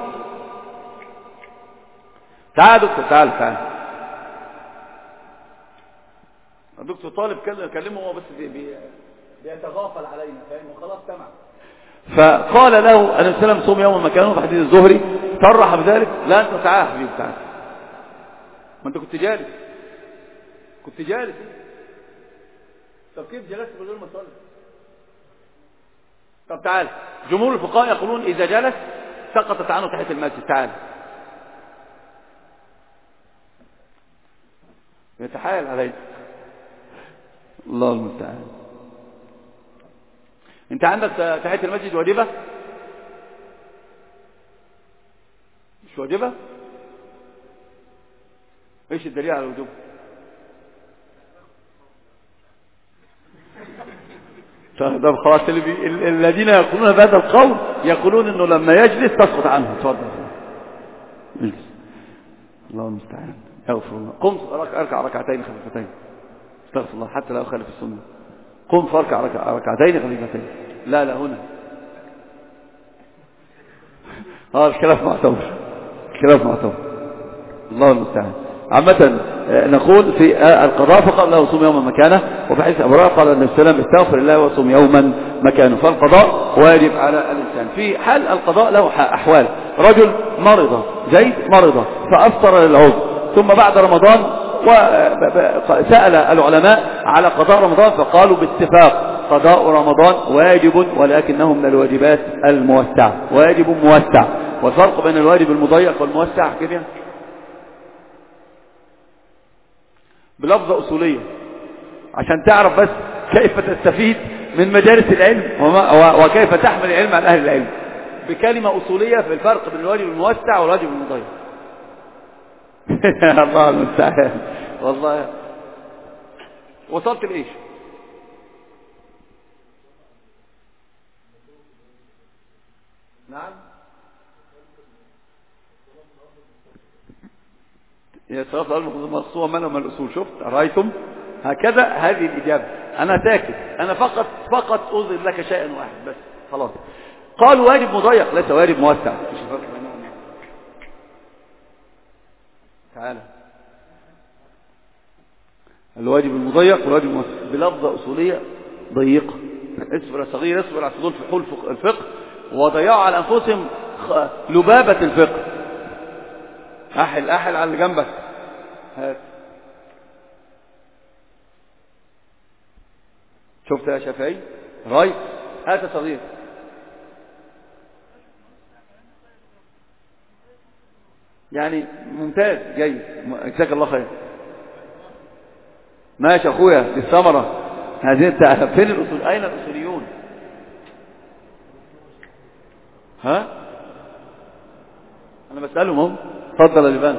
تعال دكتور تعال الدكتور طالب كلمه هو بس بيتغافل علينا، فاهم؟ وخلاص سمع. فقال له النبي صلى الله عليه وسلم صوم يوم مكانه في حديث الزهري، صرح بذلك. لا انت تعال حبيبي تعال، ما انت كنت جالس. طب كيف جلست من غير ما تصلي؟ طب تعال. جمهور الفقهاء يقولون اذا جلس سقطت عنه تحية المسجد. تعال يتحايل علينا. الله المستعان. انت عندك تحية المسجد واجبة؟ مش واجبة؟ ايش الدليل على الوجوب؟ طب خلاص الذين يقولون بهذا القول يقولون انه لما يجلس تسقط عنه. تفضل اجلس. الله المستعان. اغفر الله. قم اركع ركعتين خفيفتين. استغفر الله حتى لا اخالف السنه. قم فاركع ركعتين خفيفتين. لا هنا. الخلاف معتبر. الخلاف معتبر. الله المستعان. عامة نقول في القضاء فقال له صوم يوما مكانه، وفي حديث أبو هريرة قال النبي صلى الله عليه وسلم استغفر الله وصوم يوما مكانه. فالقضاء واجب على الإنسان. في حال القضاء له أحوال. رجل مرض، زيد مرض فأفطر للعذر، ثم بعد رمضان وسأل العلماء على قضاء رمضان فقالوا باتفاق قضاء رمضان واجب ولكنه من الواجبات الموسعة، واجب موسع. والفرق بين الواجب المضيق والموسع كده بلفظة أصولية عشان تعرف بس كيف تستفيد من مجالس العلم وكيف تحمل العلم عن أهل العلم. بكلمة أصولية في الفرق بين الواجب الموسع والواجب المضيق. الله المستعان. والله وصلت لإيش؟ نعم يا صلاة الأرض مقصوة من وما الأصول. شفت رأيتم هكذا هذه الإجابة. أنا ساكت، أنا فقط أظهر لك شيئا واحد بس خلاص. قال واجب مضيق ليس واجب موسع. تعالى الواجب المضيق والواجب الموسع بلفظة أصولية ضيقة. اصبر صغير، اصبر على فضول فحول الفقه وضيعوا على أنفسهم لبابة الفقه. أحل على اللي جنبك. هات. شفت يا شافعي؟ رايت. هات يا صغير. يعني ممتاز جيد، جزاك الله خير. ماشي اخويا دي الثمرة هذه. فين الأصول؟ أين الأصوليون؟ ها أنا بسألهم هم. تفضل يا لبان.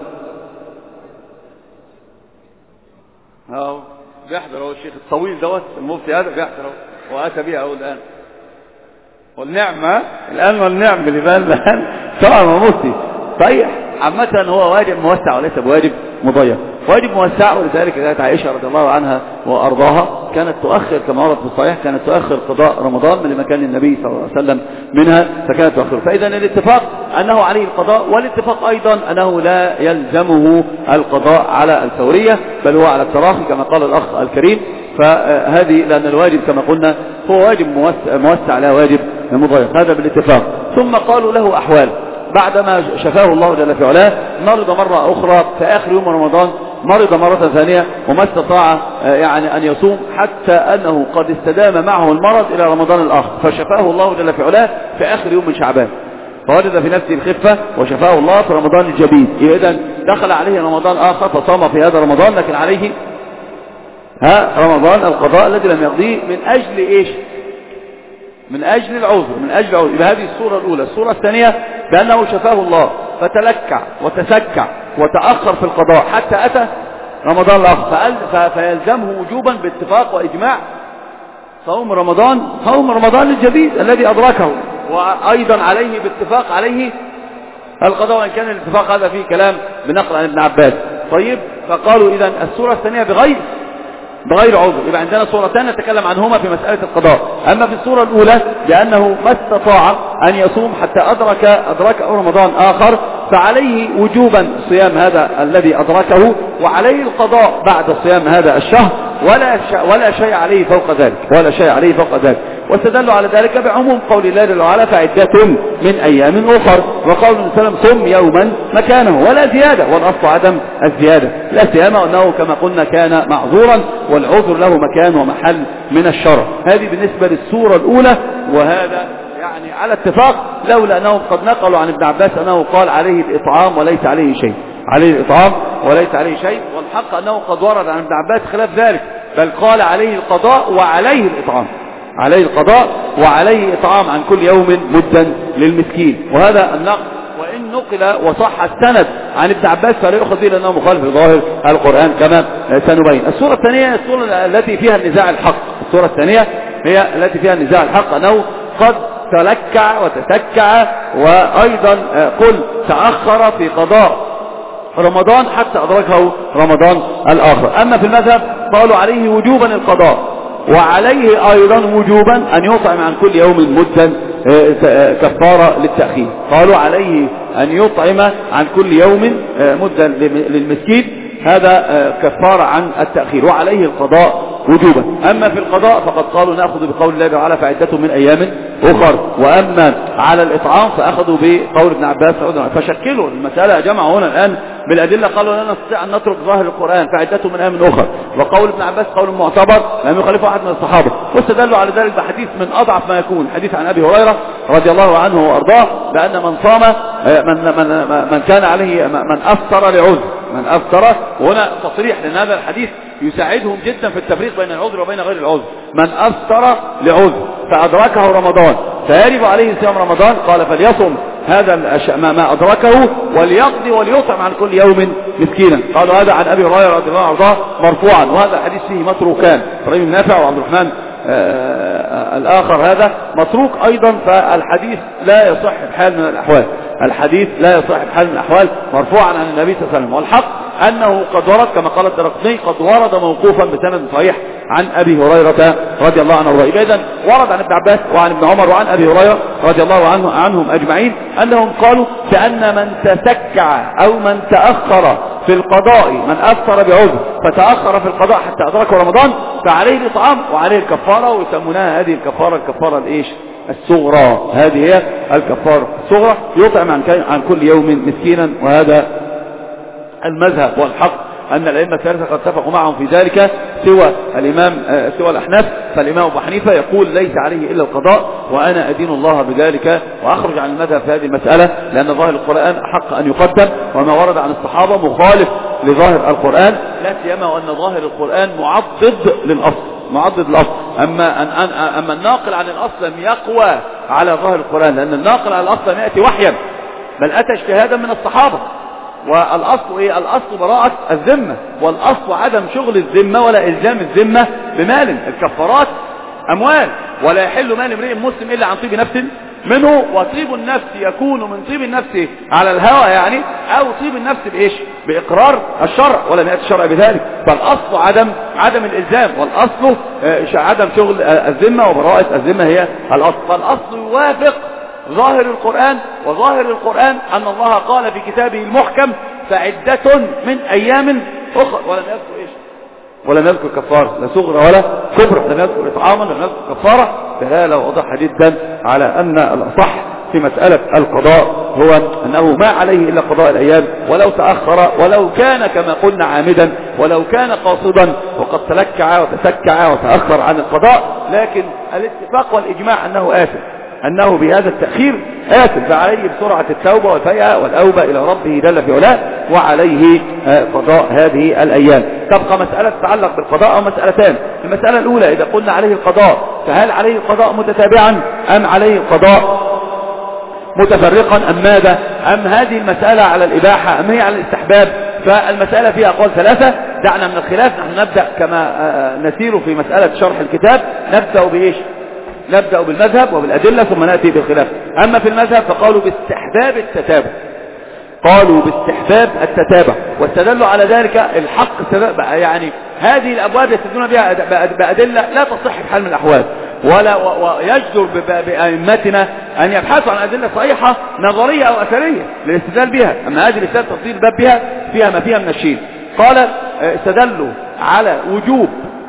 اهو بيحضر اهو الشيخ الطويل دوت المفتي هذا بيحضر اهو واتى بيها اهو الان. والنعمه الان والنعم لبان الان طبعا مفتي صحيح. عامه هو واجب موسع وليس بواجب مضيق. واجب موسع، ولذلك كانت عائشه رضي الله عنها وارضاها كانت تؤخر كما ورد في الصحيح، كانت تؤخر قضاء رمضان من مكان النبي صلى الله عليه وسلم منها، فكانت تؤخر. فاذا الاتفاق انه عليه القضاء، والاتفاق ايضا انه لا يلزمه القضاء على الفوريه بل هو على التراخي كما قال الاخ الكريم. فهذه لان الواجب كما قلنا هو واجب موسع لا واجب مضيق، هذا بالاتفاق. ثم قالوا له احوال بعدما شفاه الله جل في علاه. مرض مرة أخرى في آخر يوم رمضان، مرض مرة ثانية وما استطاع يعني أن يصوم حتى أنه قد استدام معه المرض إلى رمضان الآخر، فشفاه الله جل في علاه في آخر يوم من شعبان، فوجد في نفسه الخفة وشفاه الله في رمضان الجديد. إذن دخل عليه رمضان آخر فصام في هذا رمضان، لكن عليه رمضان القضاء الذي لم يقضيه من أجل إيش؟ من أجل العذر، من أجل العذر. يبقى هذه الصورة الأولى. الصورة الثانية بأنه شفاه الله فتلكع وتسكع وتأخر في القضاء حتى أتى رمضان الآخر، فيلزمه وجوبا باتفاق وإجماع صوم رمضان الجديد الذي أدركه، وأيضا عليه باتفاق عليه القضاء، وإن كان الاتفاق هذا فيه كلام بنقل عن ابن عباس. طيب فقالوا إذن الصورة الثانية بغير عذر. يبقى عندنا صورتين نتكلم عنهما في مسألة القضاء. أما في الصورة الأولى بأنه ما استطاع أن يصوم حتى أدرك رمضان آخر، فعليه وجوبا صيام هذا الذي أدركه، وعليه القضاء بعد صيام هذا الشهر، ولا شيء عليه فوق ذلك. واستدلوا على ذلك بعموم قول الله جل وعلا فعدة من أيام أخر، وقول النبي صلى الله عليه وسلم صم يوما مكانه ولا زيادة، والأصل عدم الزيادة لا سيما أنه كما قلنا كان معذورا، والعذر له مكان ومحل من الشرع. هذه بالنسبة للصورة الأولى، وهذا يعني على اتفاق، لولا أنهم قد نقلوا عن ابن عباس أنه قال عليه الإطعام وليس عليه شيء. عليه الإطعام وليس عليه شيء. والحق أنه قد ورد عن ابن عباس خلاف ذلك، بل قال عليه القضاء وعليه الإطعام، عليه القضاء وعليه إطعام عن كل يوم مدا للمسكين. وهذا النقل وإن نقل وصح السند عن ابن عباس فلا يؤخذ به لأنه مخالف لظاهر القرآن كما سنبين. السورة الثانية السورة التي فيها النزاع الحق، السورة الثانية هي التي فيها النزاع الحق، أنه قد تلكع وتتكع وأيضا قل تأخر في قضاء رمضان حتى أدركه رمضان الآخر. أما في المذهب قالوا عليه وجوبا القضاء وعليه أيضا وجوبا أن يطعم عن كل يوم مدا كفارة للتأخير. قالوا عليه أن يطعم عن كل يوم مدا للمسكين، هذا كفارة عن التأخير، وعليه القضاء وجوبا. أما في القضاء فقد قالوا نأخذ بقول الله تعالى فعدته من أيام أخر، وأما على الإطعام فأخذوا بقول ابن عباس فشكلوا المسألة جمعوا هنا الآن بالأدلة، قالوا لا نستطيع أن نترك ظاهر القرآن فعدته من أيام أخر، وقول ابن عباس قول معتبر لم يخالفه أحد من الصحابة، واستدلوا على ذلك بحديث من أضعف ما يكون، حديث عن أبي هريرة رضي الله عنه وأرضاه بأن من صام من كان عليه من أفطر لعذر، من أفطر، وهنا تصريح لأن هذا الحديث يساعدهم جدا في التفريق بين العذر وبين غير العذر. من أفطر لعذر فأدركه رمضان فيجب عليه صيام رمضان، قال فليصم هذا ما أدركه وليقضي وليطعم عن كل يوم مسكينا. قالوا هذا عن أبي هريرة رضي الله عنه مرفوعا، وهذا الحديث فيه متروكان، إبراهيم نافع وعبد الرحمن الآخر هذا متروك أيضا، فالحديث لا يصح بحال من الأحوال، الحديث لا يصح بحال من الأحوال مرفوعا عن النبي صلى الله عليه وسلم. والحق أنه قد ورد كما قال الدرقطني قد ورد موقوفا بسند صحيح عن أبي هريرة رضي الله عنه وارضاه. إذن ورد عن ابن عباس وعن ابن عمر وعن أبي هريرة رضي الله عنهم أجمعين أنهم قالوا بأن من تسكع أو من تأخر في القضاء، من أفطر بعذر فتأخر في القضاء حتى أدركه رمضان فعليه الإطعام وعليه الكفارة، ويسمونها هذه الكفارة الإيش؟ الصغرى. هذه هي الكفارة الصغرى، يطعم عن كل يوم مسكينا. وهذا المذهب والحق أن الأئمة الثلاثة قد اتفقوا معهم في ذلك سوى الأحناف، فالإمام أبو حنيفة يقول ليس عليه إلا القضاء، وأنا أدين الله بذلك وأخرج عن المذهب في هذه المسألة، لأن ظاهر القرآن حق أن يقدم، وما ورد عن الصحابة مخالف لظاهر القرآن، لا سيما وأن ظاهر القرآن معضد للأصل، أما الناقل عن الأصل لم يقوى على ظاهر القرآن، لأن الناقل على الأصل لم يأتي وحيا بل أتى اجتهادا من الصحابة. والأصل إيه؟ الأصل براءة الذمة، والأصل عدم شغل الذمة ولا إلزام الذمة بمال. الكفارات أموال، ولا يحل مال امرئ مسلم إلا عن طيب نفس منه، وطيب النفس يكون من طيب النفس على الهوى يعني، أو طيب النفس بإيش؟ بإقرار الشرع، ولم يأتي الشرع بذلك. فالأصل عدم الإلزام، والأصل عدم شغل الذمة وبراءة الذمة هي الأصل. فالأصل يوافق ظاهر القرآن، وظاهر القرآن أن الله قال في كتابه المحكم فعدة من أيام أخرى، ولم يذكر إيش؟ ولم يذكر كفارة لا صغرى ولا كبرى، لم يذكر إطعاما، لم يذكر كفارة. دلالة واضحة جدا على أن الأصح في مسألة القضاء هو أنه ما عليه إلا قضاء الأيام، ولو تأخر، ولو كان كما قلنا عامدا، ولو كان قاصدا وقد تلكع وتسكع وتأخر عن القضاء، لكن الاتفاق والإجماع أنه آثم، أنه بهذا التأخير آثم، فعليه بسرعة التوبة والفيئة والأوبة إلى ربه جل في علاه، وعليه قضاء هذه الأيام. تبقى مسألة تتعلق بالقضاء أو مسألتان. المسألة الأولى إذا قلنا عليه القضاء، فهل عليه القضاء متتابعا أم عليه القضاء متفرقا أم ماذا؟ أم هذه المسألة على الإباحة أم هي على الاستحباب؟ فالمسألة فيها أقوال ثلاثة. دعنا من الخلاف، نحن نبدأ كما نسير في مسألة شرح الكتاب، نبدأ بإيش؟ نبدأ بالمذهب وبالأدلة ثم نأتي بالخلاف. أما في المذهب فقالوا باستحباب التتابع، قالوا باستحباب التتابع، واستدلوا على ذلك الحق يعني هذه الأبواب يستدلون بها بأدلة لا تصح بحال من الأحوال، ويجدر بأئمتنا أن يبحثوا عن أدلة صحيحة نظرية أو أثرية للاستدلال بها. أما هذه الاستدلال تفصيل الباب بها فيها ما فيها من الشيء. قال استدلوا على وجوب،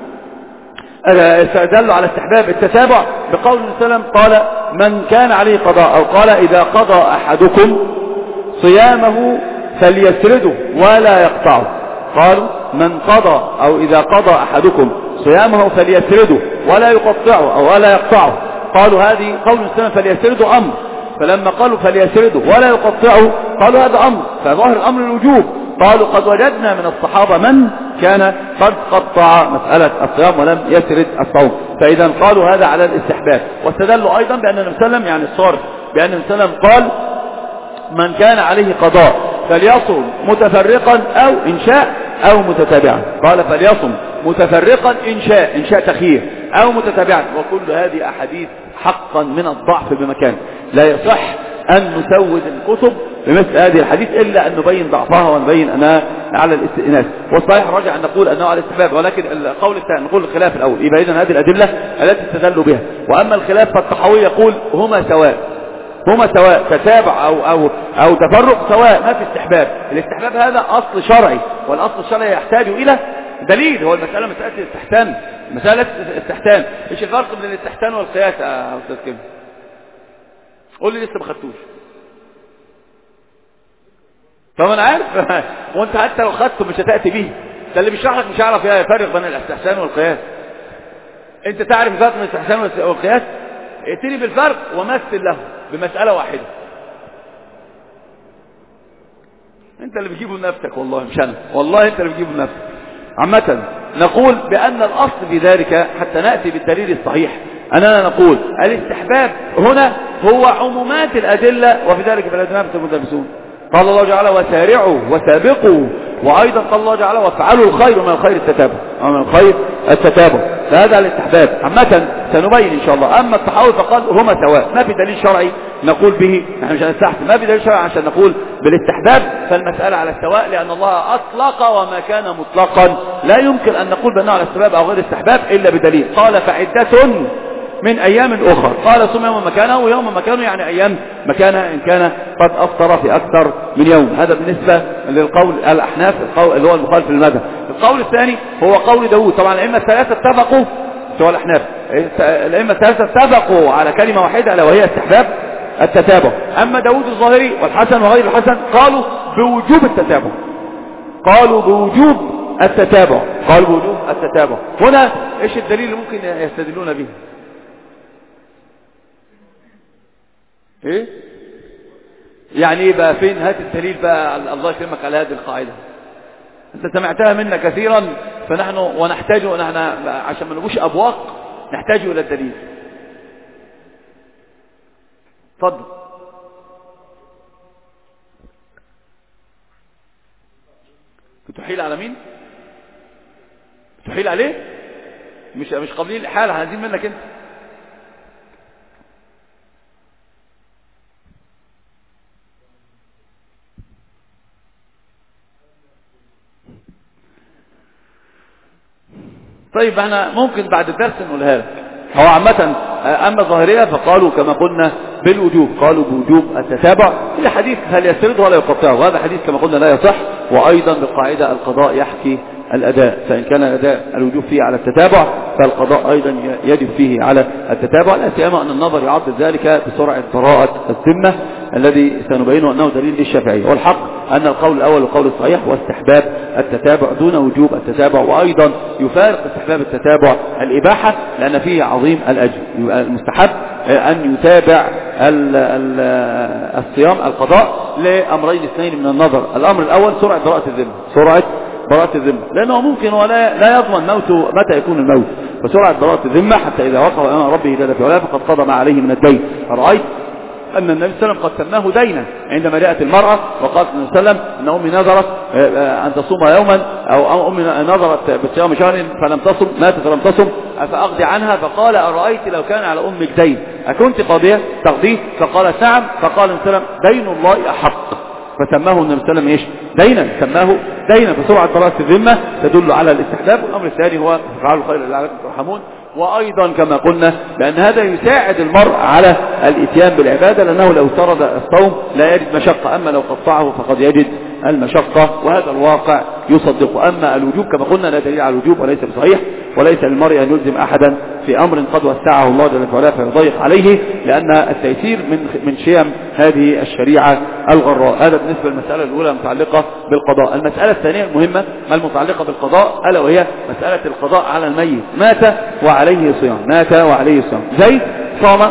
استدلوا على استحباب التتابع بقول النبي صلى الله عليه وسلم قال من كان عليه قضاء، أو قال إذا قضى أحدكم صيامه فليسرده ولا يقطعه. قالوا من قضى، أو إذا قضى أحدكم صيامه فليسرده ولا يقطعه أو ولا يقطعه. قالوا هذه قول النبي صلى الله عليه وسلم فليسرده أمر، فلما قالوا فليسرده ولا يقطعه قالوا هذا أمر، فظاهر الأمر الوجوب. قالوا قد وجدنا من الصحابة من كان قد قطع مسألة الصيام ولم يسرد الصوم، فإذا قالوا هذا على الاستحباب. واستدلوا أيضا بأن النبي صلى الله عليه وسلم يعني الصارف بأن النبي صلى الله عليه وسلم قال من كان عليه قضاء فليصم متفرقا أو إن شاء أو متتابعا، قال فليصم متفرقا إن شاء تخيير أو متتابعا. وكل هذه أحاديث حقا من الضعف بمكان، لا يصح أن نسود الكتب بمثل هذه الحديث إلا أن نبين ضعفها ونبين أنها على الاستئناس. والصحيح رجع أن نقول أنه على الاستحباب، ولكن القول الثاني نقول الخلاف الأول. يبقى إذن هذه الأدلة التي استدلوا بها. وأما الخلاف فالطحاوي يقول هما سواء تتابع أو تفرق سواء، ما في استحباب. الاستحباب هذا أصل شرعي، والأصل الشرعي يحتاج إلى دليل. هو المسألة مسألة الاستحسان، مسألة استحسان. ايش الفرق بين الاستحسان والقياس يا أستاذ كيم؟ قول لي لسه ما خدتوش. طب انا عارف وانت حتى لو خدته مش هتأتي به، ده اللي بيشرح لك مش هيعرف يفرق بين الاستحسان والقياس. انت تعرف الفرق بين الاستحسان والقياس؟ ائتني بالفرق ومثل له بمسألة واحدة. انت اللي بتجيبه لنفسك والله، مش انا، والله انت اللي بتجيبه لنفسك. عامة نقول بأن الأصل في ذلك حتى نأتي بالدليل الصحيح أننا نقول الاستحباب هنا هو عمومات الأدلة، وفي ذلك فالأدنى المتلبسون. قال الله تعالى وسارعوا وسابقوا، وأيضا قال الله تعالى وافعلوا الخير، من الخير التتابع، فهذا الاستحباب. عامة سنبين إن شاء الله. أما التحاول فقال هما سواء، ما في دليل شرعي نقول به، نحن مش هنستحسن، ما في دليل شرعي عشان نقول بالاستحباب، فالمسألة على السواء، لأن الله أطلق وما كان مطلقا لا يمكن أن نقول بأنه على استحباب أو غير استحباب إلا بدليل. قال فعدة من أيام أخرى، قال ثم يوم مكانه، ويوم مكانه يعني أيام مكانه إن كان قد أفطر في أكثر من يوم. هذا بالنسبة للقول الأحناف، القول اللي هو المخالف للمذهب. القول الثاني هو قول داود. طبعا الأئمة الثلاثة اتفقوا، سواء الأحناف الأئمة الثلاثة اتفقوا على كلمة واحدة ألا وهي استحباب التتابع. أما داود الظاهري والحسن وغير الحسن قالوا بوجوب التتابع، قالوا بوجوب التتابع. هنا إيش الدليل اللي ممكن يستدلون به؟ ايه يعني ايه بقى؟ فين هات الدليل بقى؟ الله يكرمك على هذه القاعده، انت سمعتها منا كثيرا، فنحن ونحتاج عشان ما نبوش ابواق نحتاج الى الدليل. اتفضل. بتحيل على مين؟ بتحيل عليه؟ مش قابلين الحال، عايزين منك انت. طيب احنا ممكن بعد الدرس نقولها لك. هو عامة اما الظاهرية فقالوا كما قلنا بالوجوب، قالوا بوجوب التتابع. الحديث هل يسرده ولا يقطعه، وهذا حديث كما قلنا لا يصح. وايضا بالقاعدة القضاء يحكي الاداء، فان كان الاداء الوجوب فيه على التتابع فالقضاء ايضا يجب فيه على التتابع، لا سيما ان النظر يعضد ذلك بسرعة براءة الذمة الذي سنبينه انه دليل للشافعية. والحق ان القول الاول القول الصحيح واستحباب التتابع دون وجوب التتابع. وايضا يفارق استحباب التتابع الاباحة لان فيه عظيم الاجر. المستحب ان يتابع الصيام القضاء لامرين اثنين من النظر. الامر الاول سرعة براءة الذمة، لأنه ممكن ولا يضمن موته متى يكون الموت، فسرعة براءة الذمة حتى إذا وقف أمام ربه جل في علاه فقد قضى ما عليه من الدين. رأيت أن النبي صلى الله عليه وسلم قد سماه دينا عندما جاءت المرأة وقالت النبي صلى الله عليه وسلم أن أمي نذرت أن تصوم يوما، أو أمي نذرت بصيام شهر فلم تصم، ماتت فلم تصم، أفأقضي عنها؟ فقال أرأيت لو كان على أمك دين أكنت قاضية تقضيه؟ فقالت نعم. فقال النبي صلى الله عليه وسلم دين الله أحق، فسماه النبي صلى الله عليه وسلم ايش؟ دينا، سماه دينا. فسرعة براءة الذمة تدل على الاستحباب. والامر الثاني هو افعلوا الخير لعلكم ترحمون. وايضا كما قلنا لان هذا يساعد المرء على الاتيان بالعبادة، لانه لو سرد الصوم لا يجد مشقة، اما لو قطعه فقد يجد المشقة، وهذا الواقع يصدق. اما الوجوب كما قلنا لا دليل على الوجوب وليس بصحيح، وليس للمرء ان يلزم احدا في امر قد وسعه الله جل وعلا فيضيق عليه، لان التيسير من شيم هذه الشريعة الغراء. هذا بالنسبة للمسألة الاولى المتعلقة بالقضاء. المسألة الثانية المهمة ما المتعلقة بالقضاء الا وهي مسألة القضاء على الميت مات وعليه صيام. زيد صام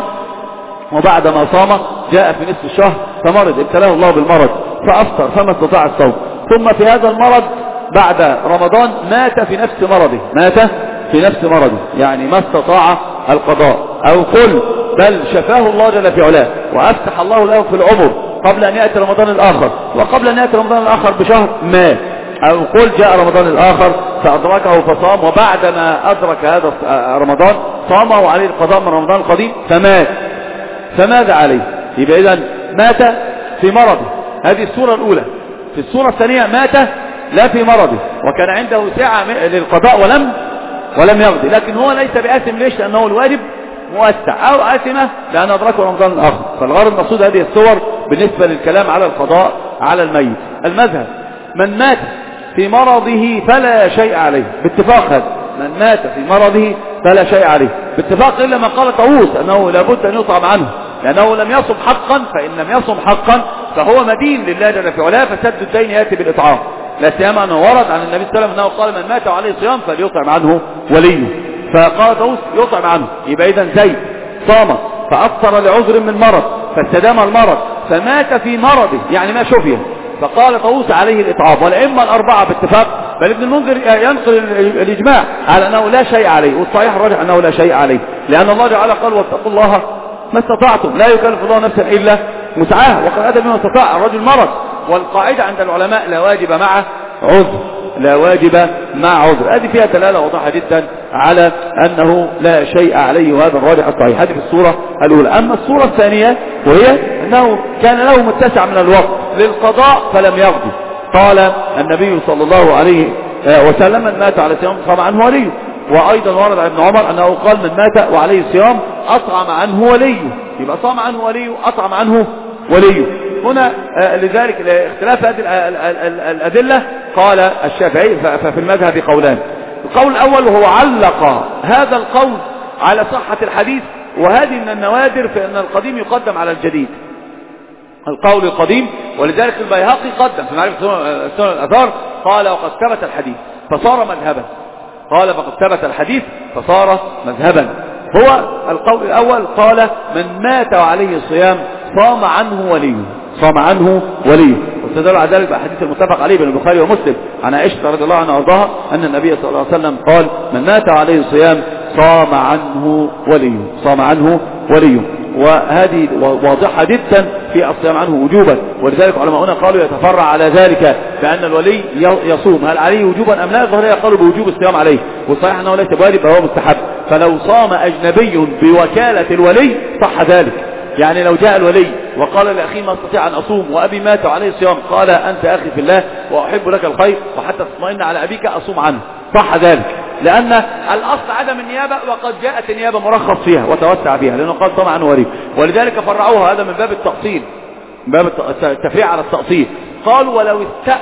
وبعد ما صام جاء في نصف الشهر فمرض، ابتلاه الله بالمرض فأفطر فما استطاع الصوم، ثم في هذا المرض بعد رمضان مات في نفس مرضه، يعني ما استطاع القضاء، أو قل بل شفاه الله جل في علاه وأفتح الله له في العمر قبل أن يأتي رمضان الآخر، وقبل أن يأتي رمضان الآخر بشهر مات، أو قل جاء رمضان الآخر فأدركه فصام، وبعدما أدرك هذا رمضان صامه وعليه القضاء من رمضان القديم فمات، فماذا عليه؟ يبقى إذن مات في مرضه، هذه الصورة الأولى. في الصورة الثانية مات لا في مرضه وكان عنده ساعة للقضاء ولم يقضي، لكن هو ليس بآثم. ليش؟ لأنه الواجب موسع، أو آثمة لأن أدركه رمضان الآخر. فالغرض المقصود هذه الصور بالنسبة للكلام على القضاء على الميت. المذهب من مات في مرضه فلا شيء عليه باتفاق، هذا من مات في مرضه فلا شيء عليه باتفاق، إلا من قال طاووس أنه لابد أن يطعم عنه لأنه لم يصم حقا، فإن لم يصم حقا فهو مدين لله جل في علاه، فسد الدين يأتي بالإطعام، لا سيما أنه ورد عن النبي صلى الله عليه وسلم أنه قال من مات وعليه صيام فليطعم عنه وليه، فقال طاووس يطعم عنه. يبقى إذن زيد صام فأفطر لعذر من مرض فاستدام المرض فمات في مرضه، يعني ما شفيه، فقال طاووس عليه الإطعام. والأئمة الأربعة باتفاق، بل ابن المنذر ينقل الإجماع على أنه لا شيء عليه، والصحيح الراجح أنه لا شيء عليه، لأن الله تعالى قال واتقوا الله ما استطعتم، لا يكلف الله نفسا إلا مسعاها، وقد أدى بما استطاع. الرجل مرض، والقاعدة عند العلماء لا واجب مع عذر، هذه فيها دلالة واضحة جدا على أنه لا شيء عليه، وهذا الراجح الصحيح. هذه في الصورة الأولى. أما الصورة الثانية وهي أنه كان له متسع من الوقت للقضاء فلم يقضي، قال النبي صلى الله عليه وسلم من مات على صيام صام عنه وليه، وأيضا ورد عن ابن عمر أنه قال من مات وعليه صيام أطعم عنه وليه، يبقى صام عنه وليه أطعم عنه وليه. هنا لذلك اختلاف هذه الأدلة قال الشافعي ففي المذهب قولان. القول الأول وهو علق هذا القول على صحة الحديث، وهذه من النوادر في أن القديم يقدم على الجديد، القول القديم. ولذلك البيهقي قدم في معرفة سنن الآثار قال وقد ثبت الحديث فصار مذهبا، قال فقد ثبت الحديث فصار مذهبا. هو القول الأول قال من مات وعليه صيام صام عنه وليه، واستدل على ذلك بحديث المتفق عليه بين البخاري ومسلم عن عائشة رضي الله عنها وارضاها أن النبي صلى الله عليه وسلم قال من مات وعليه صيام صام عنه وليه. وهذه واضحة جدا في الصيام عنه وجوبا، ولذلك علماؤنا قالوا يتفرع على ذلك بأن الولي يصوم، هل عليه وجوبا أم لا؟ الظاهرية قالوا بوجوب الصيام عليه، والصحيح أنه ليس بواجب فهو مستحب. فلو صام أجنبي بوكالة الولي صح ذلك، يعني لو جاء الولي وقال لأخي ما استطيع أن أصوم وأبي مات وعليه صيام، قال أنت أخي في الله وأحب لك الخير وحتى تطمئن على أبيك أصوم عنه، صح ذلك، لأن الأصل عدم النيابة، وقد جاءت النيابة مرخص فيها وتوسع بها لأنه قال صام عنه وليه، ولذلك فرعوها هذا من باب التأصيل، باب التفريع على التأصيل. قالوا ولو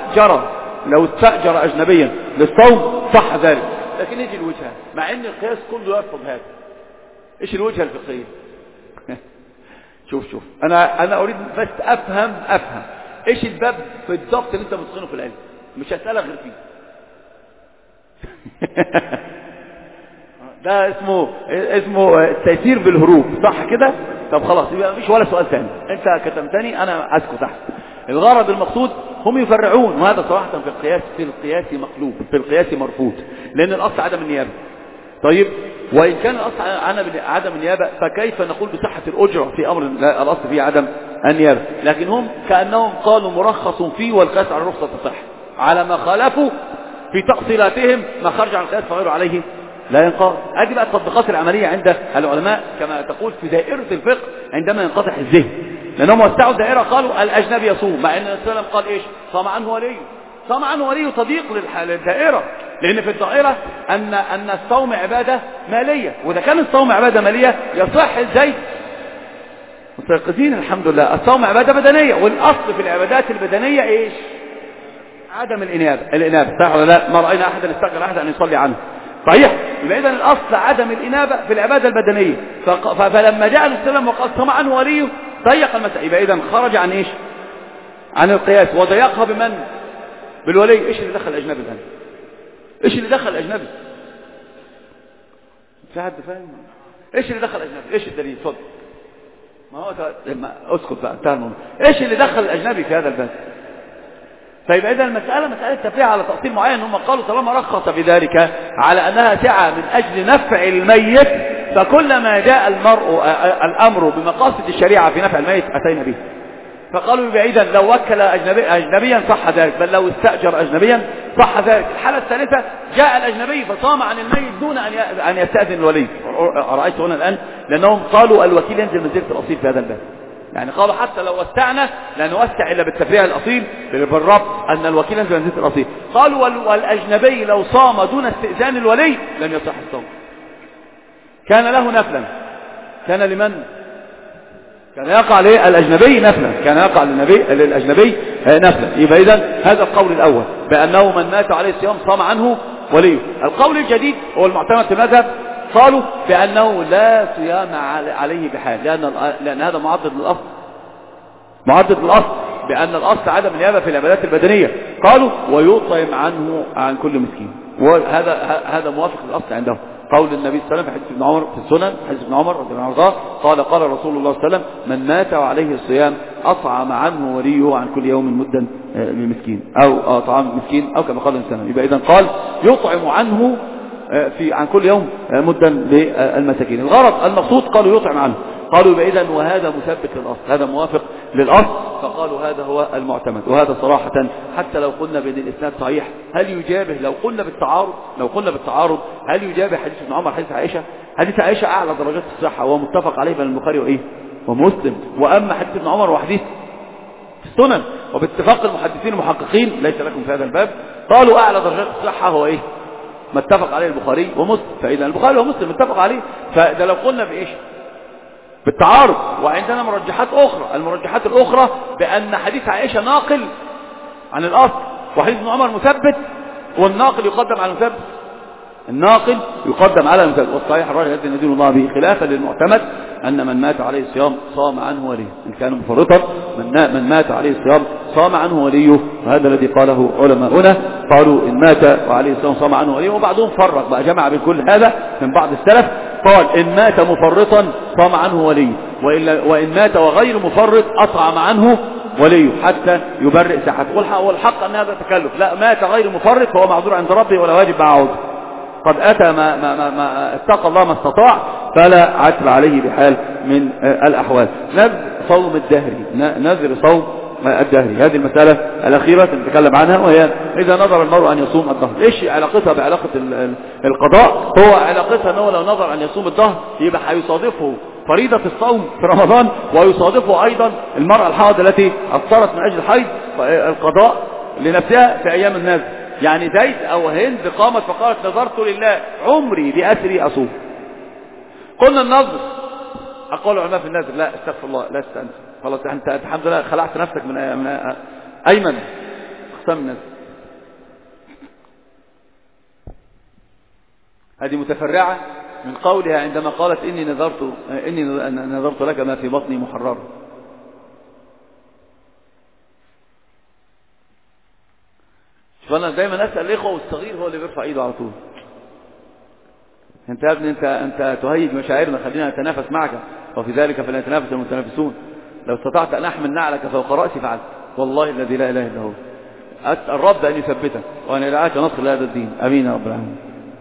استأجر أجنبيا للصوم صح ذلك، لكن يجي الوجهة، مع أن القياس كله يرفض هذا. إيش الوجهة الفقهية؟ شوف أنا أريد بس أفهم إيش الباب بالضبط اللي أنت متقنه في العلم، مش هسألك غير فيه. ده اسمه التيسير بالهروب، صح كده؟ طب خلاص يبقى مفيش ولا سؤال ثاني، أنت كتمتني أنا أسكت تحت. الغرض المقصود هم يفرعون، وهذا صراحة في القياس مقلوب، في القياس مرفوض، لأن الأصل عدم النيابة. طيب وإن كان الأصل عدم النيابة فكيف نقول بصحة الأجرة في أمر الأصل فيه عدم النيابة؟ لكن هم كأنهم قالوا مرخص فيه والقياس على الرخصة تصح، على ما خالفوا في تأصيلاتهم ما خرج عن القياس فغيره عليه لا ينقض. أدي بقى التطبيقات العملية عند العلماء كما تقول في دائرة الفقه عندما ينقطع الذهن، لأنهم وسعوا الدائرة قالوا الأجنبي يصوم، مع أن النبي صلى الله عليه وسلم قال إيش؟ صام عنه وليه تضييق للدائرة، لأن في الدائرة أن الصوم عبادة مالية، وإذا كان الصوم عبادة مالية يصح الزيت متيقظين الحمد لله. الصوم عبادة بدنية، والأصل في العبادات البدنية إيش؟ عدم الإنابة، صح ولا لا؟ ما رأينا أحدا استقر أحد أن يصلي عنه، صحيح؟ يبقى إذن الأصل عدم الإنابة في العبادة البدنية، فلما جاء السلام وقال صام عنه وليه ضيق المسألة، يبقى إذن خرج عن إيش؟ عن القياس، وضيقها بمن؟ بالولي. إيش اللي دخل الأجنبي الآن؟ إيش اللي دخل الأجنبي؟ في حد فاهم؟ إيش اللي دخل الأجنبي؟ إيش الدليل؟ اتفضل. ما هو اسكت بقى، انتهى الموضوع. إيش اللي دخل الأجنبي في هذا الباب؟ فيبقى إذا المسألة مسألة تفريع على تأصيل معين. هم قالوا طالما رخص بذلك على أنها سعة من أجل نفع الميت، فكلما جاء الأمر بمقاصد الشريعة في نفع الميت أتينا به. فقالوا يبقى إذا لو وكل أجنبيا صح ذلك، بل لو استأجر أجنبيا صح ذلك. الحالة الثالثة جاء الأجنبي فصام عن الميت دون أن يستأذن الولي. رأيت هنا الآن لأنهم قالوا الوكيل ينزل منزلة الأصيل في هذا الباب. يعني قالوا حتى لو وسعنا لا نوسع إلا بالتفريع الأصيل بالربط أن الوكيل ينزل منزلة الأصيل. قالوا والأجنبي لو صام دون استئذان الولي لم يصح الصوم، كان له نفلا. كان لمن؟ كان يقع للأجنبي نفلا، كان يقع للأجنبي نفلا. يبقى إذن هذا القول الأول بأنه من مات عليه الصيام صام عنه وليه. القول الجديد هو المعتمد في المذهب، قالوا بأنه لا صيام عليه بحال، لأن هذا معضد للأصل، بأن الأصل عدم النيابة في العبادات البدنية. قالوا ويطعم عنه عن كل مسكين، وهذا موافق للأصل عندهم. قول النبي صلى الله عليه وسلم في حديث ابن عمر في السنن، حديث ابن عمر رضي الله عنه قال رسول الله صلى الله عليه وسلم من مات وعليه الصيام أطعم عنه وليه عن كل يوم مدا للمسكين، أو طعام مسكين، أو كما قال الإنسان. يبقى إذن قال يطعم عنه عن كل يوم مدا للمساكين. الغرض المقصود قالوا يطعم عنه. قالوا يبقى إذن وهذا مثبت للأصل، هذا موافق للأصل، فقالوا هذا هو المعتمد. وهذا صراحة حتى لو قلنا بأن الإسناد صحيح، هل يجابه لو قلنا بالتعارض هل يجابه حديث ابن عمر حديث عائشة؟ حديث عائشة أعلى درجات الصحة ومتفق عليه بين البخاري ومسلم. وأما حديث ابن عمر وحديث السنن وباتفاق المحدثين المحققين ليس لكم في هذا الباب، قالوا أعلى درجات الصحة هو ما اتفق عليه البخاري ومسلم. فإذا البخاري ومسلم اتفق عليه، فإذا لو قلنا بالتعارض. وعندنا مرجحات أخرى، المرجحات الأخرى بأن حديث عائشة ناقل عن الأصل، وحديث ابن عمر مثبت، والناقل يقدم على المثبت، الناقل يقدم على المثبت. والصحيح الراجح الذي ندين الله به خلافا للمعتمد أن من مات عليه الصيام صام عنه وليه، إن كان مفرطا من مات عليه الصيام صام عنه وليه. وهذا الذي قاله علماؤنا، قالوا إن مات وعليه الصيام صام عنه وليه. وبعضهم فرق بقى، جمع بين كل هذا من بعض السلف، قال إن مات مفرطا صام عنه وليه، وإن مات وغير مفرط أطعم عنه وليه حتى يبرئ ساحته. والحق أن هذا تكلف، لا، مات غير مفرط فهو معذور عند ربه ولا واجب مع عوده، قد أتى ما اتقى الله ما استطاع، فلا عتب عليه بحال من الأحوال. نذر صوم الدهري، هذه المسألة الأخيرة نتكلم عنها، وهي إذا نظر المرء أن يصوم الدهر. إيش علاقتها بعلاقة القضاء؟ هو علاقتها أنه لو نظر أن يصوم الدهر يبقى هيصادفه فريضة الصوم في رمضان، ويصادفه أيضا المرأة الحائض التي أفطرت من أجل الحيض القضاء لنفسها في أيام النذر. يعني زيد أو هند قامت فقالت نظرت لله عمري بأسري أصوم. قلنا النظر أقول العلماء في النذر لا، استغفر الله، لا تستأنس، خلاص أنت الحمد لله خلعت نفسك من أيمن أقسام النذر. هذه متفرعة من قولها عندما قالت إني نذرت لك ما في بطني محرر. فأنا دايما أسأل الإخوة، والصغير هو اللي بيرفع إيده على طول. أنت يا ابني أنت تهيج مشاعرنا، خلينا نتنافس معك، وفي ذلك فليتنافس المتنافسون. لو استطعت أن أحمل نعلك فوق رأسي فعلت، والله الذي لا إله إلا هو. أسأل الرب أن يثبتك وأن يدعاك نصر لهذا الدين، أمين يا رب العالمين.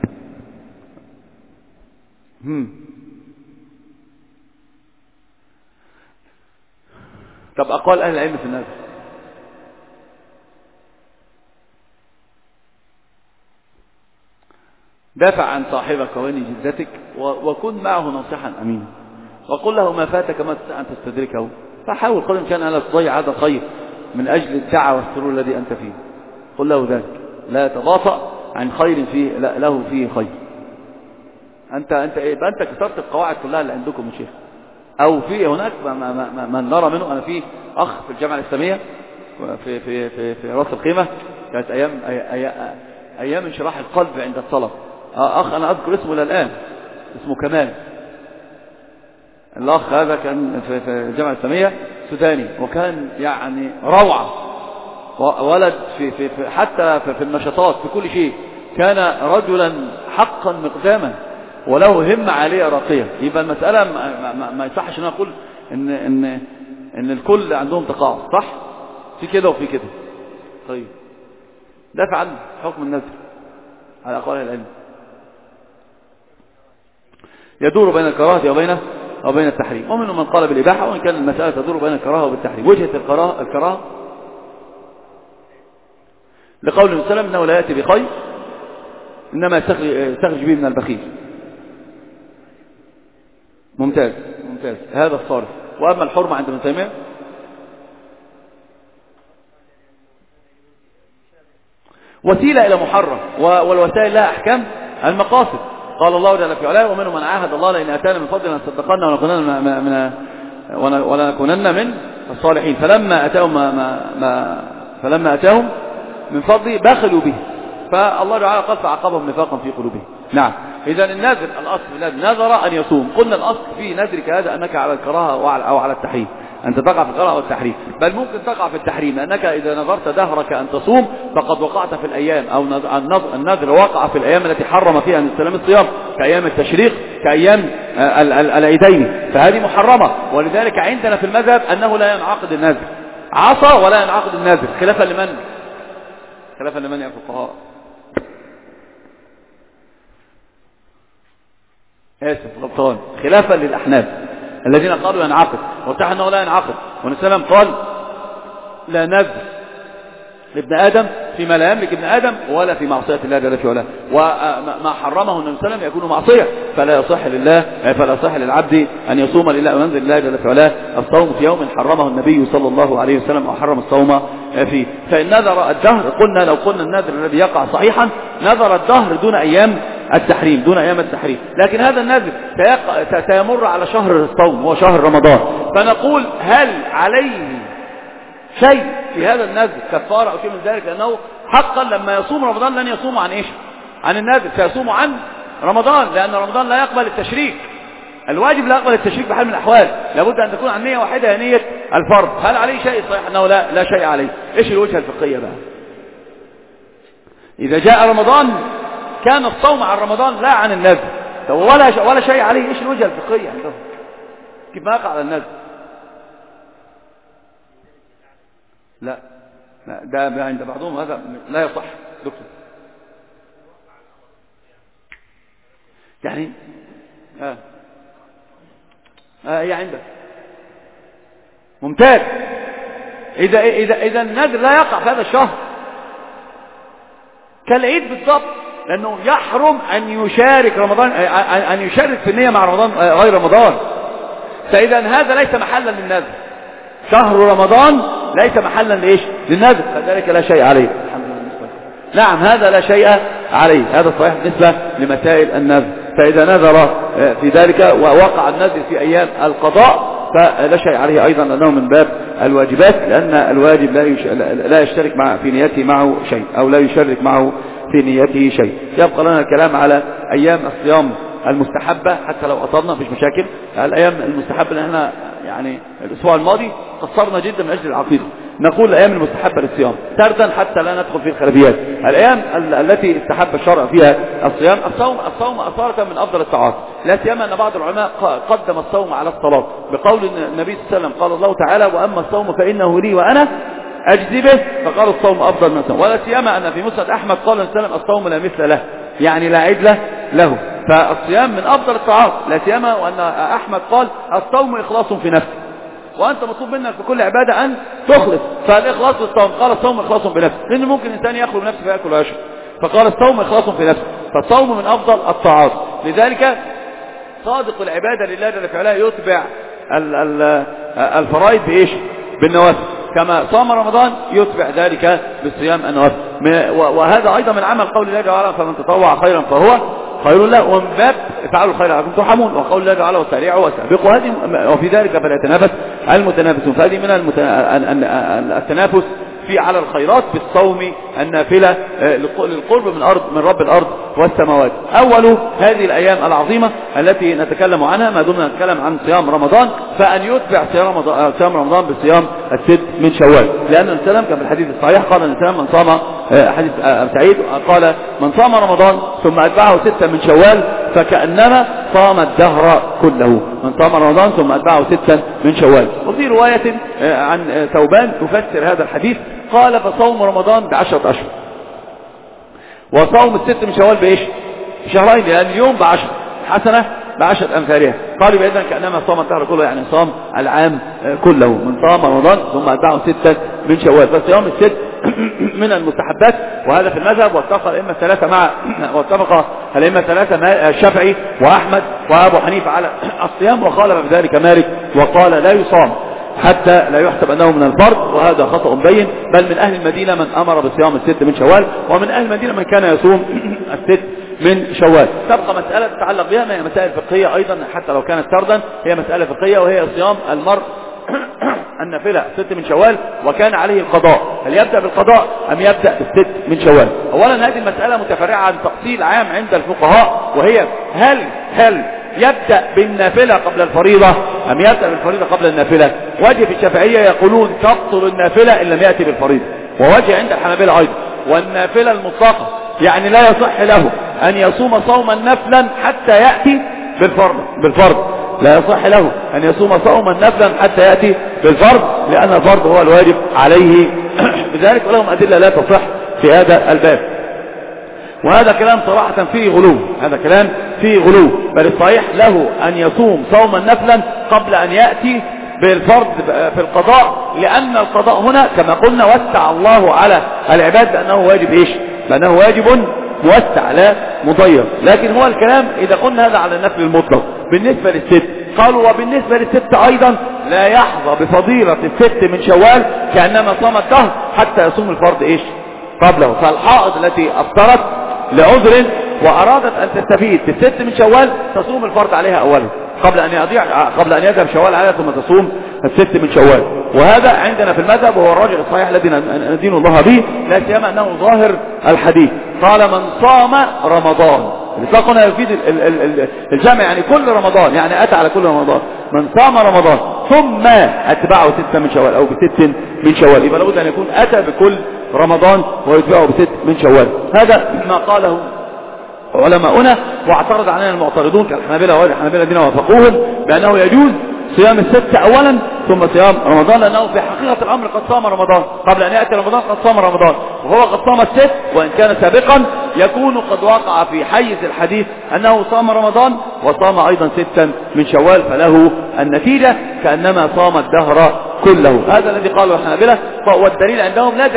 طب أقوال أهل العلم في الناس، دافع عن صاحبك ووني جدتك وكن معه ناصحا أمينا، وقل له ما فاتك ما تستطيع أن تستدركه، فحاول قدر الإمكان أن لا تضيع هذا الخير من أجل الدعوة والسرور الذي أنت فيه. قل له ذلك، لا تباطأ عن خير فيه له فيه خير. أنت كسرت القواعد كلها اللي عندكم يا شيخ، أو في هناك من نرى منه. أنا في أخ في الجامعة الإسلامية في رأس الخيمة، كانت أيام انشراح القلب عند الطلب. أخ أنا أذكر اسمه الآن، اسمه كمال. الأخ هذا كان في الجامعة الإسلامية سوداني، وكان يعني روعة، ولد في حتى في النشاطات في كل شيء، كان رجلا حقا مقداما وله همة عالية راقية. يبقى المسألة ما يصحش ان اقول ان الكل عندهم تقاعد، صح؟ في كده وفي كده. طيب دافع عنه حكم النذر على أقوال العلم، يدور بين الكراهة وبين التحريم، ومنهم من قال بالإباحة، وإن كان المسألة تدور بين الكراهة وبالتحريم. وجهة الكراهة لقول النبي صلى الله عليه وسلم إنه لا يأتي بخير إنما يستخرج به من البخيل. ممتاز هذا الصارف. وأما الحرمة عند ابن تيمية وسيلة إلى محرم، والوسائل لها أحكام المقاصد. قال الله جل في علاه ومنهم من عاهد الله لئن آتانا من فضل لنصدقن ولنكونن من الصالحين، فلما أتاهم من فضله بخلوا به، فالله تعالى قال فعقبهم نفاقا في قلوبهم. نعم. إذا النذر الأصل في النذر نذر أن يصوم. قلنا الأصل في نذرك هذا أنك على الكراهة أو على التحريم، أنت تقع في الكراهة والتحريم، بل ممكن تقع في التحريم، لأنك إذا نذرت دهرك أن تصوم فقد وقعت في الأيام، أو النذر وقع في الأيام التي حرم فيها أن يستلم الصيام، كأيام التشريق، كأيام العيدين، فهذه محرمة. ولذلك عندنا في المذهب أنه لا ينعقد النذر، عصى ولا ينعقد النذر، خلافا لمن يا فقهاء، غلطان، خلافا للأحناف الذين قالوا ينعقد، وارتاح أنه لا ينعقد. والنبي قال لا نذر لابن آدم فيما لا يملك ابن آدم ولا في معصية الله جل وعلا، وما حرمه النبي صلى الله عليه وسلم يكون معصية، فلا يصح للعبد أن يصوم لله وينذر الله جل وعلا الصوم في يوم حرمه النبي صلى الله عليه وسلم أو حرم الصوم فيه. فإن نذر الدهر، لو قلنا النذر الذي يقع صحيحا نذر الدهر دون أيام التحريم، لكن هذا النذر سيمر على شهر الصوم وهو شهر رمضان، فنقول هل عليه شيء في هذا النذر كفارة أو شيء من ذلك؟ لأنه حقا لما يصوم رمضان لن يصوم عن إيش؟ عن النذر، سيصوم عن رمضان، لأن رمضان لا يقبل التشريك، الواجب لا يقبل التشريك بحال من الأحوال، لابد أن تكون عن نية واحدة هي نية الفرض. هل عليه شيء؟ صحيح أنه لا شيء عليه. إيش الوجهة الفقهية بقى؟ إذا جاء رمضان كان الصوم عن رمضان لا عن النذر، ولا شيء عليه. إيش الوجهة الفقهية عندهم؟ كيف ما يقع على النذر؟ لا ده عند بعضهم هذا لا يصح دكتور. يعني هي عندك ممتاز. إذا النذر لا يقع في هذا الشهر كالعيد بالضبط، لأنه يحرم أن يشارك رمضان، أن يشارك في النية مع رمضان غير رمضان، فإذا هذا ليس محلا للنذر، شهر رمضان ليس محلا لإيش؟ للنذر، فذلك لا شيء عليه. الحمد لله. نعم هذا لا شيء عليه، هذا صحيح بالنسبة لمسائل النذر. فإذا نذر في ذلك ووقع النذر في أيام القضاء فلا شيء عليه أيضا، لأنه من باب الواجبات، لأن الواجب لا يشترك في نيته معه شيء، أو لا يشارك معه في نيته شيء. يبقى لنا الكلام على أيام الصيام المستحبة، حتى لو أطلنا مفيش مشاكل. الأيام المستحبة اللي احنا يعني الأسبوع الماضي قصرنا جدا من أجل العقيدة، نقول الأيام المستحبة للصيام سردا حتى لا ندخل في الخلافيات. الأيام التي استحب الشرع فيها الصيام، الصوم أصالة من أفضل الطاعات، لا سيما أن بعض العلماء قدم الصوم على الصلاة، بقول النبي صلى الله عليه وسلم قال الله تعالى وأما الصوم فإنه لي وأنا أجزي به، فقال الصوم أفضل من الصوم. ولا سيما أن في مسند أحمد قال النبي صلى الله عليه وسلم الصوم لا مثل له، يعني لا عدل له، فالصيام من أفضل الطاعات، لا سيما وأن أحمد قال الصوم إخلاص في نفسه، وأنت مطلوب منك في كل عبادة أن تخلص، فالإخلاص في الصوم، قال الصوم إخلاص بنفسه، لأن ممكن الإنسان يخلو بنفسه فيأكل ويشرب، فقال الصوم إخلاص في نفسه، فالصوم من أفضل الطاعات. لذلك صادق العبادة لله جل وعلا يتبع الفرائض بإيش؟ بالنوافل، كما صام رمضان يتبع ذلك بالصيام النوافل. وهذا أيضا من عمل قول الله تعالى فمن تطوع خيرا فهو خير له، ومن باب افعلوا الخير لعلكم ترحمون، وقول الله تعالى وسارعوا وسابقوا، وفي ذلك فليتنافس المتنافسون. فهذه من التنافس على الخيرات بالصوم النافلة للقرب من رب الأرض والسماوات. أول هذه الأيام العظيمة التي نتكلم عنها ما دمنا نتكلم عن صيام رمضان، فأن يتبع صيام رمضان بصيام الست من شوال، لأن السلام كان في الحديث الصحيح قال السلام من صام حديث سعيد قال من صام رمضان ثم أتبعه 6 من شوال فكأنما صام الدهر كله. من صام رمضان ثم أتبعه 6 من شوال. وفي رواية عن ثوبان تفسر هذا الحديث قال فصوم رمضان ب10 أشهر، وصوم 6 من شوال بإيش؟ شهرين، لأن اليوم ب10 حسنة ب10 أمثالها. قالوا بإذن كأنما صام الدهر كله، يعني صام العام كله. من صام رمضان ثم أتبعه 6 من شوال. فصيام ال6 من المستحبات، وهذا في المذهب. واتفق الأئمة الثلاثة الشافعي وأحمد وأبو حنيفة على الصيام، وخالف بذلك مالك وقال لا يصام حتى لا يحسب أنه من الفرض، وهذا خطأ بين. بل من أهل المدينة من أمر بصيام ال6 من شوال، ومن أهل المدينة من كان يصوم ال6 من شوال. تبقى مسألة تتعلق بها، ما هي مسائل فقهية أيضا حتى لو كانت فردا، هي مسألة فقهية، وهي صيام المرء النافلة 6 من شوال وكان عليه القضاء، هل يبدأ بالقضاء أم يبدأ ب6 من شوال؟ أولا هذه المسألة متفرعة عن تفصيل عام عند الفقهاء، وهي هل يبدأ بالنافلة قبل الفريضة أم يبدأ بالفريضة قبل النافلة؟ وجه في الشافعية يقولون تبطل النافلة إن لم يأتي بالفريضة، ووجه عند الحنابلة أيضا. والنافلة المطلقة يعني لا يصح له أن يصوم صوما نفلا حتى يأتي بالفرض، لا يصح له أن يصوم صوما نفلا حتى يأتي بالفرض، لأن الفرض هو الواجب عليه بذلك، ولهم أدلة لا تصح في هذا الباب. وهذا كلام صراحة فيه غلو، هذا كلام فيه غلو، بل الصحيح له أن يصوم صوما نفلا قبل أن يأتي بالفرض في القضاء، لأن القضاء هنا كما قلنا وسع الله على العباد بأنه واجب إيش؟ بأنه واجب موسع لا مضيق. لكن هو الكلام إذا قلنا هذا على النفل المطلق. بالنسبة لل6 قالوا وبالنسبة لل6 أيضا لا يحظى بفضيلة ال6 من شوال كأنما صام الدهر حتى يصوم الفرض إيش؟ قبله. فالحائض التي أفطرت لعذر وأرادت أن تستفيد ب6 من شوال تصوم الفرض عليها أولا قبل أن يذهب شوال عليها، ثم تصوم ال6 من شوال. وهذا عندنا في المذهب وهو الراجع الصحيح الذي ندين الله به، لا سيما أنه ظاهر الحديث. قال من صام رمضان، الإطلاق هنا يفيد الجمع، يعني كل رمضان، يعني أتى على كل رمضان. من صام رمضان ثم أتبعه 6 من شوال أو ب6 من شوال، يبقى لابد أن يكون أتى بكل رمضان ويتبعه ب6 من شوال. هذا ما قاله علماؤنا، واعترض علينا المعترضون كالحنابلة والحنابلة الذين وافقوهم بأنه يجوز صيام ال6 أولا ثم صيام رمضان، لأنه في حقيقة الأمر قد صام رمضان قبل أن يأتي رمضان، قد صام رمضان، وهو قد صام ال6 وإن كان سابقا يكون قد وقع في حيز الحديث أنه صام رمضان وصام أيضا 6 من شوال، فله النتيجة كأنما صام الدهر كله. هذا الذي قاله الحنابلة. والدليل عندهم لا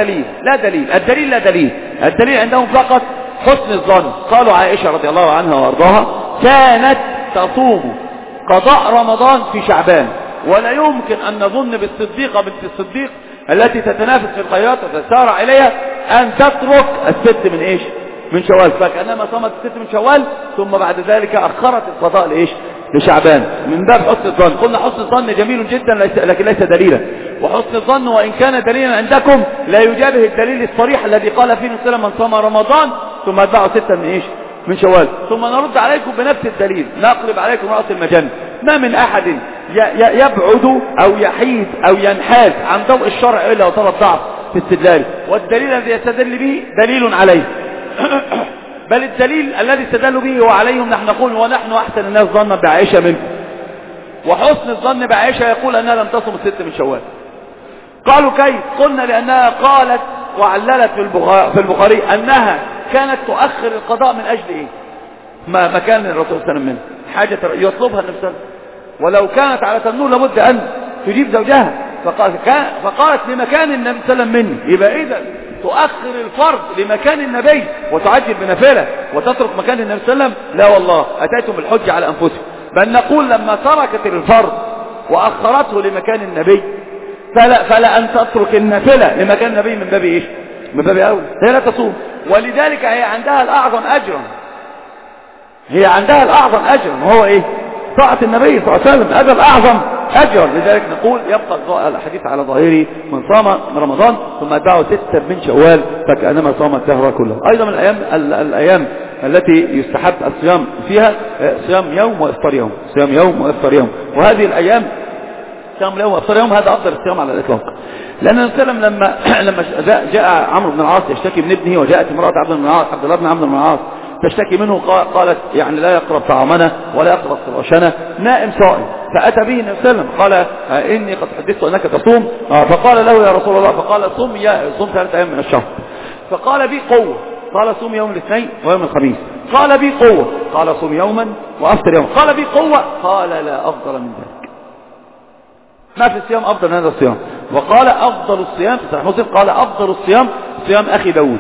دليل، الدليل عندهم فقط حسن الظن. قالوا عائشة رضي الله عنها وارضاها كانت تصوم قضاء رمضان في شعبان، ولا يمكن أن نظن بالصديقة بنت الصديق التي تتنافس في الخيرات وتسارع إليها أن تترك ال6 من إيش؟ من شوال، فكأنما صامت ال6 من شوال ثم بعد ذلك أخرت القضاء لإيش؟ لشعبان، من باب حسن الظن. قلنا حسن الظن جميل جدا لكن ليس دليلا، وحسن الظن وإن كان دليلا عندكم لا يجابه الدليل الصريح الذي قال فيه النبي من صام رمضان ثم أتبعه 6 من إيش؟ من شوال. ثم نرد عليكم بنفس الدليل، نقلب عليكم رأس المجنة. ما من أحد يبعد أو يحيد أو ينحاز عن ضوء الشرع إلا وطلب ضعف في استدلاله، والدليل الذي يستدل به دليل عليه بل الدليل الذي استدلوا به هو عليهم. نحن نقول ونحن أحسن الناس ظنا بعائشة منكم، وحسن الظن بعائشة يقول أنها لم تصم 6 من شوال. قالوا كيف؟ قلنا لأنها قالت وعللت في البخاري أنها كانت تؤخر القضاء من أجل إيه؟ ما كان الرسول صلى الله عليه وسلم منه حاجة يطلبها النبي صلى الله عليه وسلم، ولو كانت على تنور لابد أن تجيب زوجها، فقالت لمكان النبي صلى الله عليه وسلم مني. يبقى إذا تؤخر الفرض لمكان النبي وتعجل بنافلة وتترك مكان النبي صلى الله عليه وسلم؟ لا والله، أتيتم بالحجة على أنفسهم. بل نقول لما تركت الفرض وأخرته لمكان النبي فلا أن تترك النافلة لمكان النبي من باب إيش؟ من باب أول، هي لا تصوم. ولذلك هي عندها الأعظم أجرا، وهو إيه؟ طاعة النبي صلى الله عليه وسلم، هذا الأعظم أجرا. لذلك نقول يبقى الحديث على ظاهره من صام رمضان ثم أتبعه 6 من شوال فكأنما صام الدهر كله. أيضا من الأيام التي يستحب الصيام فيها صيام يوم وإفطار يوم، وهذه الأيام صيام يوم وإفطار يوم هذا أفضل الصيام على الإطلاق. لأن النبي صلى الله عليه وسلم لما جاء عمرو بن العاص يشتكي من ابنه، وجاءت امرأة عبد الله بن عمرو بن العاص تشتكي منه. قالت يعني لا يقرب طعامنا ولا يقرب فراشنا، نائم صائم. فأتى به النبي صلى الله عليه وسلم قال إني قد حدثت أنك تصوم. فقال له يا رسول الله، فقال صم 3 أيام من الشهر. فقال بي قوة، قال صوم يوم الاثنين ويوم الخميس. قال بي قوة، قال صوم يوما وأفطر يوم. قال بي قوة، قال لا أفضل من ذلك، ما في الصيام أفضل من هذا الصيام. وقال أفضل الصيام في صحيح مسلم، قال أفضل الصيام صيام أخي داود،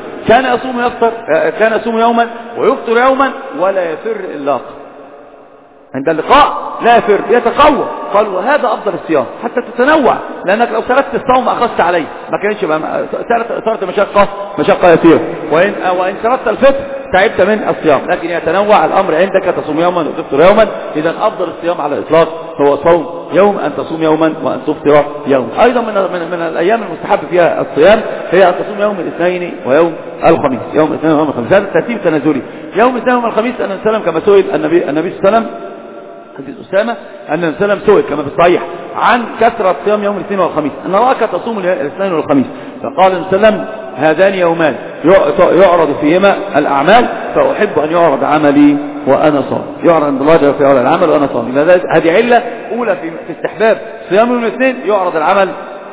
كان يصوم يوما ويفطر يوما ولا يفر إلا عند اللقاء، لا يفر، يتقوى. قال وهذا أفضل الصيام حتى تتنوع، لأنك لو تركت الصوم أخذت عليه، ما كانش صارت مشقة يسيرة. وإن تركت الفطر تعبت من الصيام، لكن يتنوع الأمر عندك، تصوم يوما وتفطر يوما. إذا أفضل الصيام على الإطلاق هو صوم يوم، أن تصوم يوما وأن تفطر يوم. أيضا من الأيام المستحب فيها الصيام هي أن تصوم يوم الاثنين ويوم الخميس. يوم الاثنين ويوم الخميس هذا الترتيب تنازلي. يوم الاثنين ويوم الخميس أن السلام كما سئل النبي صلى الله عليه وسلم، حديث أسامة أن النبي صلى الله عليه وسلم سئل كما في الصحيح عن كثرة صيام يوم الاثنين والخميس، أن رأك تصوم الاثنين والخميس. فقال النبي صلى الله عليه وسلم هذان يومان يعرض فيهما الأعمال، فأحب أن يعرض عملي وأنا صائم. يعرض عند الله جل وعلا العمل وأنا صائم. هذه علة أولى في استحباب صيام يوم الاثنين، يعرض العمل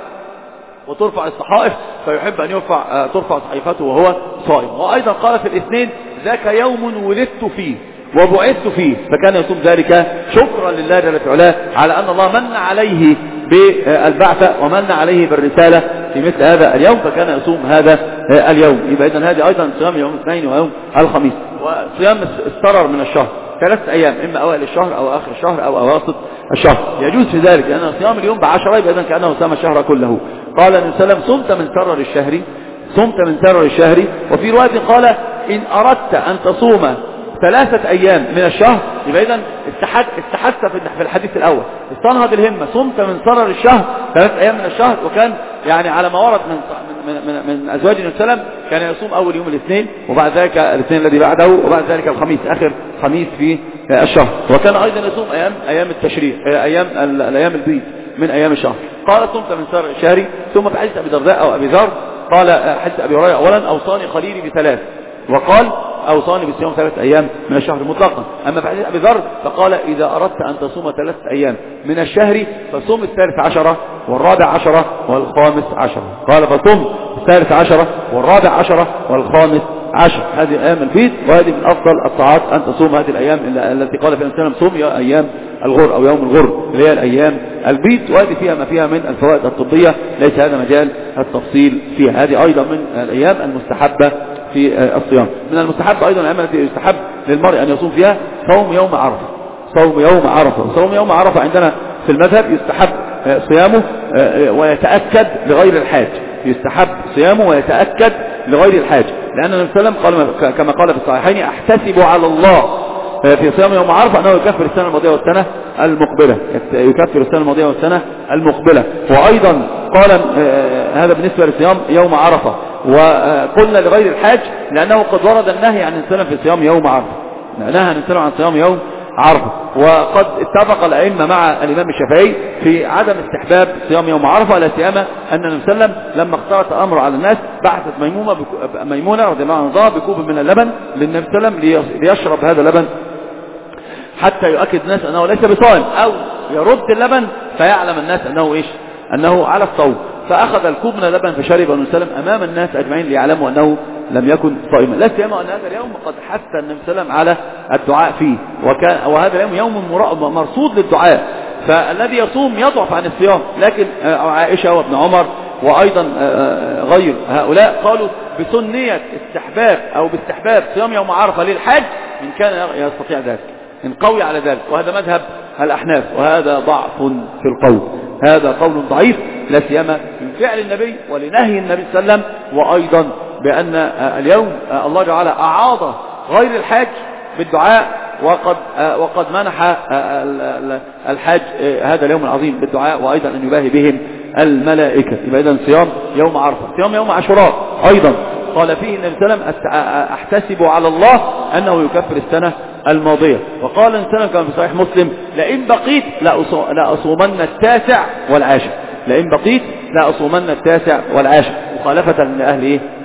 وترفع الصحائف، فيحب أن ترفع صحيفته وهو صائم. وأيضا قال في الاثنين ذاك يوم ولدت فيه وبعثت فيه، فكان يصوم ذلك شكرا لله جل وعلا على أن الله من عليه بالبعثة ومن عليه بالرسالة في مثل هذا اليوم، فكان يصوم هذا اليوم. يبقى إذن هذه أيضا صيام يوم الاثنين ويوم الخميس. وصيام استرر من الشهر 3 أيام، إما أوائل الشهر أو آخر الشهر أو أواسط الشهر، يجوز في ذلك، لأن صيام اليوم ب10 يبقى إذن كأنه صام الشهر كله. قال النبي صلى الله عليه وسلم صمت من سرر الشهر. وفي رواية قال إن أردت أن تصوم 3 أيام من الشهر، يبقى إذن استحدت في الحديث الأول، استنهض الهمة، صمت من سرر الشهر 3 أيام من الشهر. وكان يعني على ما ورد من أزواج النبي صلى الله عليه وسلم كان يصوم أول يوم الاثنين، وبعد ذلك الاثنين الذي بعده، وبعد ذلك الخميس آخر خميس في الشهر. وكان أيضا يصوم أيام التشريق، الأيام البيض من أيام الشهر. قال صمت من سرر الشهر. ثم في حديث أبي درداء أو أبي ذر قال حديث أبي هريرة أولا أوصاني خليلي ب3، وقال أوصاني بصيام 3 أيام من الشهر مطلقا. أما في حديث أبي ذر فقال إذا أردت أن تصوم 3 أيام من الشهر فصوم 13 و14 و15. قال فصوم 13 و14 و15. هذه أيام البيض، وهذه من أفضل الطاعات أن تصوم هذه الأيام التي قال فيها النبي صوم أيام الغر أو يوم الغر اللي هي الأيام البيض، وهذه فيها ما فيها من الفوائد الطبية، ليس هذا مجال التفصيل فيها. هذه أيضا من الأيام المستحبة في الصيام. من المستحب أيضا الأيام التي يستحب للمرء أن يصوم فيها صوم يوم عرفة. صوم يوم عرفة عندنا في المذهب يستحب صيامه ويتأكد لغير الحاج، يستحب صيامه ويتأكد لغير الحاج، لأن النبي صلى الله عليه وسلم قال كما قال في الصحيحين أحتسب على الله في صيام يوم عرفة أنه يكفر السنة الماضية والسنة المقبلة. وأيضا قال هذا بالنسبة لصيام يوم عرفة. وقلنا لغير الحاج لأنه قد ورد النهي عن السنة في صيام يوم عرفة، نهى عن السنة عن صيام يوم عرفة. وقد اتفق الأئمة مع الإمام الشافعي في عدم استحباب صيام يوم عرفة، لا سيما أن النبي صلى الله عليه وسلم لما اختلط أمره على الناس بعثت ميمونة رضي الله عنها بكوب من اللبن للنبي صلى الله عليه وسلم ليشرب هذا اللبن حتى يؤكد الناس أنه ليس بصائم، أو يرد اللبن فيعلم الناس أنه على الصوم. فأخذ الكوب من اللبن فشرب النبي صلى الله عليه وسلم أمام الناس أجمعين ليعلموا أنه لم يكن صائما، لا سيما أن هذا اليوم قد حث النبي صلى الله عليه وسلم على الدعاء فيه، وهذا اليوم يوم مرصود للدعاء، فالذي يصوم يضعف عن الصيام. لكن عائشة وابن عمر وأيضا غير هؤلاء قالوا بسنية استحباب أو باستحباب صيام يوم عرفة للحج إن كان يستطيع ذلك، إن قوي على ذلك. وهذا مذهب الأحناف، وهذا ضعف في القول، هذا قول ضعيف، لا سيما من فعل النبي ولنهي النبي صلى الله عليه وسلم، وأيضا بأن اليوم الله تعالى أعاض غير الحاج بالدعاء، وقد منح الحاج هذا اليوم العظيم بالدعاء، وأيضا أن يباهي بهم الملائكة. يبقى إذن صيام يوم عرفة. صيام يوم عاشوراء أيضا قال فيه النبي صلى الله عليه وسلم أحتسب على الله أنه يكفر السنة الماضية. وقال النبي صلى الله عليه وسلم كما في صحيح مسلم لئن بقيت لأصومن 9 والعاشر، لئن بقيت لأصومن 9 والعاشر، مخالفة لأهل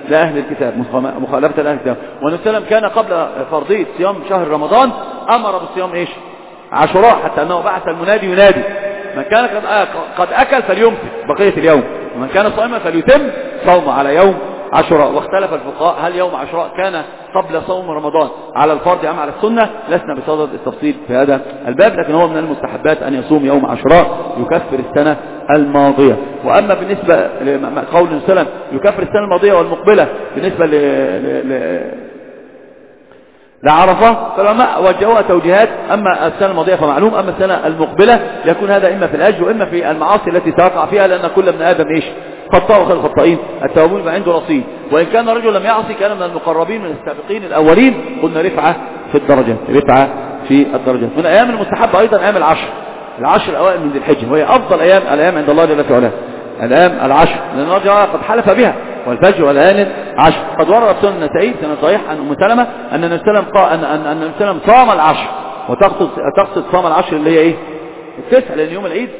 لأهل الكتاب، مخالفة لأهل الكتاب. والنبي صلى الله عليه وسلم كان قبل فرضية صيام شهر رمضان أمر بالصيام إيش؟ عاشوراء، حتى أنه بعث المنادي ينادي من كان قد أكل فليمسك بقية اليوم، ومن كان صائما فليتم صوم على يوم عاشوراء. واختلف الفقهاء هل يوم عاشوراء كان قبل صوم رمضان على الفرض أم على السنة؟ لسنا بصدد التفصيل في هذا الباب، لكن هو من المستحبات أن يصوم يوم عاشوراء يكفر السنة الماضية. وأما بالنسبة لقول النبي صلى الله عليه وسلم يكفر السنة الماضية والمقبلة بالنسبة لعرفة، فالعلماء وجهوها توجيهات. أما السنة الماضية فمعلوم، أما السنة المقبلة يكون هذا إما في الأجر وإما في المعاصي التي تقع فيها، لأن كل ابن آدم إيش؟ خطاء وخير الخطائين التوابون ما عنده رصيد. وإن كان رجل لم يعصي كان من المقربين من السابقين الأولين، قلنا رفعة في الدرجة، رفعة في الدرجة. من أيام المستحبة أيضا أيام العشر الأوائل من ذي الحجة، وهي أفضل الأيام عند الله جل وعلا، الأيام العشر، لأن الله جل وعلا قد حلف بها، والفجر والليالي عشر. قد ورد في سنن النسائي سنة صحيح عن أم سلمة أن النبي صلى الله عليه وسلم صام العشر، وتقصد صام العشر اللي هي إيه؟ التسع، لأن يوم العيد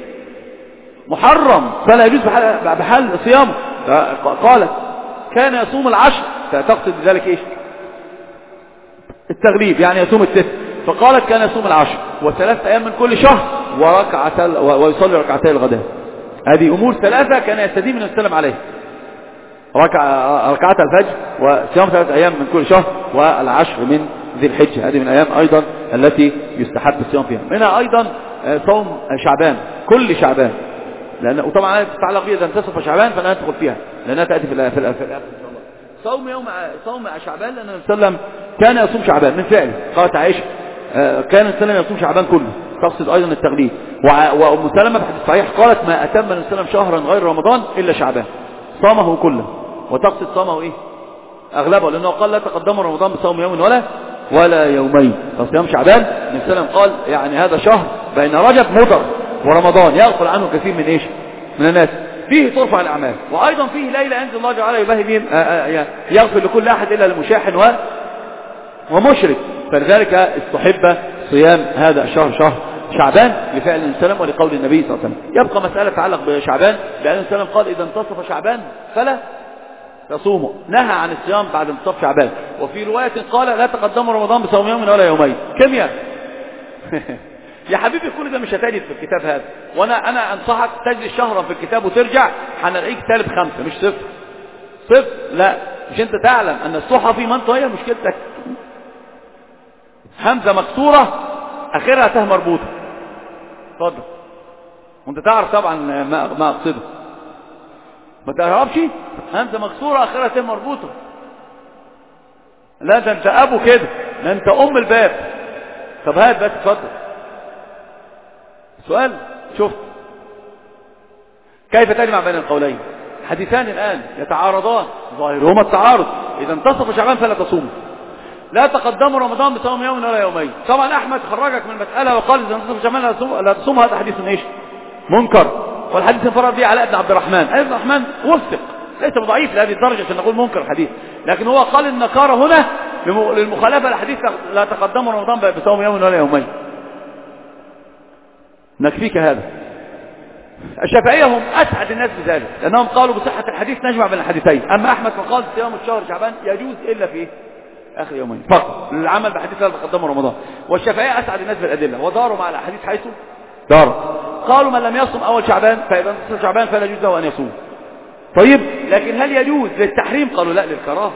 محرم فلا يجوز بحال صيامه. قالت كان يصوم العشر، فتقصد بذلك إيش؟ التغليب، يعني يصوم التسع. فقالت كان يصوم العشر وثلاثة أيام من كل شهر ويصلي ركعتي الغداء. هذه أمور ثلاثة كان يستدين من السلام عليه، ركعات الفجر وصيام 3 أيام من كل شهر والعشر من ذي الحجة. هذه من الأيام أيضا التي يستحب الصيام فيها. منها أيضا صوم شعبان، كل شعبان، وطبعا تتعلق بها إذا انتصف شعبان فلا ندخل فيها لأنها تأتي في الآخر إن شاء الله. صوم شعبان، لأن النبي صلى الله عليه وسلم كان يصوم شعبان من فعله. قالت عائشة كان النبي صلى الله عليه وسلم يصوم شعبان كله، تقصد أيضا التغليب. وأم سلمة في الحديث الصحيح قالت ما أتم النبي صلى الله عليه وسلم شهرا غير رمضان إلا شعبان، صامه كله. وتقصد صامه إيه؟ أغلبه، لأنه قال لا تقدم رمضان بصوم يوم ولا يومين. فصيام شعبان النبي صلى الله عليه وسلم قال يعني هذا شهر بين رجب مضر ورمضان يغفل عنه كثير من إيش؟ من الناس، فيه ترفع الأعمال، وأيضا فيه ليلة عند الله جل وعلا يباهي بهم يغفر لكل أحد إلا المشاحن ومشرك. فلذلك استحب صيام هذا الشهر، شهر شعبان، لفعل النبي صلى الله عليه وسلم ولقول النبي صلى الله عليه وسلم. يبقى مسألة تتعلق بشعبان، لأن النبي صلى الله عليه وسلم قال إذا انتصف شعبان فلا تصوموا، نهى عن الصيام بعد انتصاف شعبان. وفي رواية قال لا تقدموا رمضان بصوم يوم ولا يومين. كم يا حبيبي كل ده مش هتجد في الكتاب هذا، وانا انصحك تجلس شهرا في الكتاب وترجع هنلاقيك سالب 5 مش صفر. لا، مش انت تعلم ان الصحفي ما انت هي مشكلتك همزة مكسورة اخرها ته مربوطة. اتفضل. وانت تعرف طبعا ما اقصده، ما تعرفش همزة مكسورة اخرها ته مربوطة. لا ده انت ابو كده، ده انت ام الباب. طب هات بس اتفضل سؤال. شفت كيف تجمع بين القولين؟ حديثان الآن يتعارضان، ظاهرهما التعارض. إذا انتصف شعبان فلا تصوم، لا تقدموا رمضان بصوم يوم ولا يومين. طبعا أحمد خرجك من المسألة وقال إذا انتصف شعبان لا تصوم. هذا حديث ايش؟ منكر. والحديث انفرد به علاء بن عبد الرحمن. علاء بن عبد الرحمن وثق، ليس بضعيف لهذه الدرجة عشان نقول منكر الحديث، لكن هو قال النكارة هنا للمخالفة للحديث لا تقدموا رمضان بصوم يوم ولا يومين. نكفيك هذا. الشافعية هم أسعد الناس بذلك، لأنهم قالوا بصحة الحديث نجمع بين الحديثين. أما أحمد فقال صيام الشهر شعبان يجوز إلا في آخر يومين فقط للعمل بحديث لا تقدموا رمضان. والشافعية أسعد الناس بالأدلة وداروا مع الحديث حيث دار. قالوا من لم يصم أول شعبان فإذا انتصف شعبان فلا يجوز له أن يصوم. طيب لكن هل يجوز للتحريم؟ قالوا لا، للكراهة.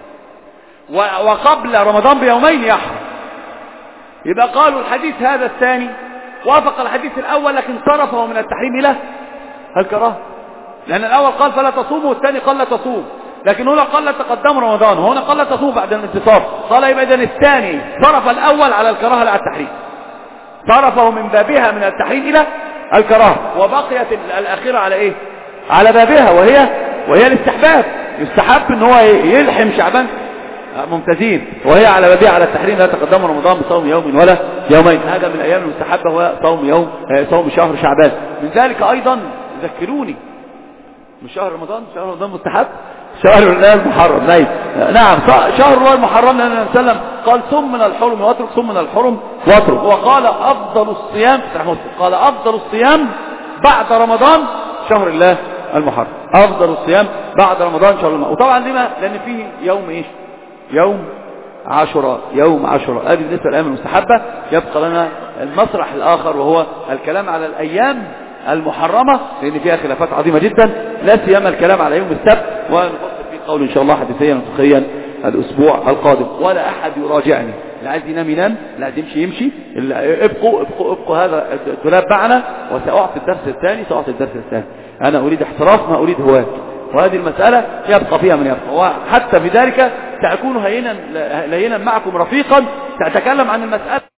وقبل رمضان بيومين يحرم. يبقى قالوا الحديث هذا الثاني وافق الحديث الأول لكن صرفه من التحريم إلى الكراهة، لأن الأول قال فلا تصوموا والثاني قال لا تصوم، لكن هنا قال لا تقدم رمضان وهنا قال لا تصوم بعد الانتصاف. قال يبقى إذن الثاني صرف الأول على الكراهة لا على التحريم، صرفه من بابها من التحريم إلى الكراهة، وبقيت الأخيرة على إيه؟ على بابها وهي الاستحباب. يستحب ان هو يلحم شعبان ممتازين، وهي على بابها على التحريم لا تقدم رمضان بصوم يوم ولا يومين. هذا من الأيام المستحبة هو صوم شهر شعبان. من ذلك أيضا ذكروني مش شهر رمضان مستحب، شهر الله المحرم. نعم شهر الله المحرم، لأن النبي صلى الله عليه وسلم قال صم من الحرم واترك، صم من الحرم واترك. وقال أفضل الصيام، قال أفضل الصيام بعد رمضان شهر الله المحرم. افضل الصيام بعد رمضان ان شاء الله. وطبعا لما؟ لان فيه يوم ايش؟ يوم عاشوراء. يوم عاشوراء هذه بالنسبه للايام المستحبه. يبقى لنا المسرح الاخر وهو الكلام على الايام المحرمه، لان فيها خلافات عظيمه جدا، لا سيما الكلام على يوم السبت، ونفصل فيه قول ان شاء الله حديثيا وفقهيا الاسبوع القادم. ولا احد يراجعني، اللي عايز ينام ينام، اللي عايز يمشي يمشي، ابقوا هذا الدولاب معنا، وساعطي الدرس الثاني. انا اريد احتراف ما اريد هواة، وهذه المسألة يبقى فيها من يبقى، وحتى بذلك سأكون هينا معكم رفيقا، سأتكلم عن المسألة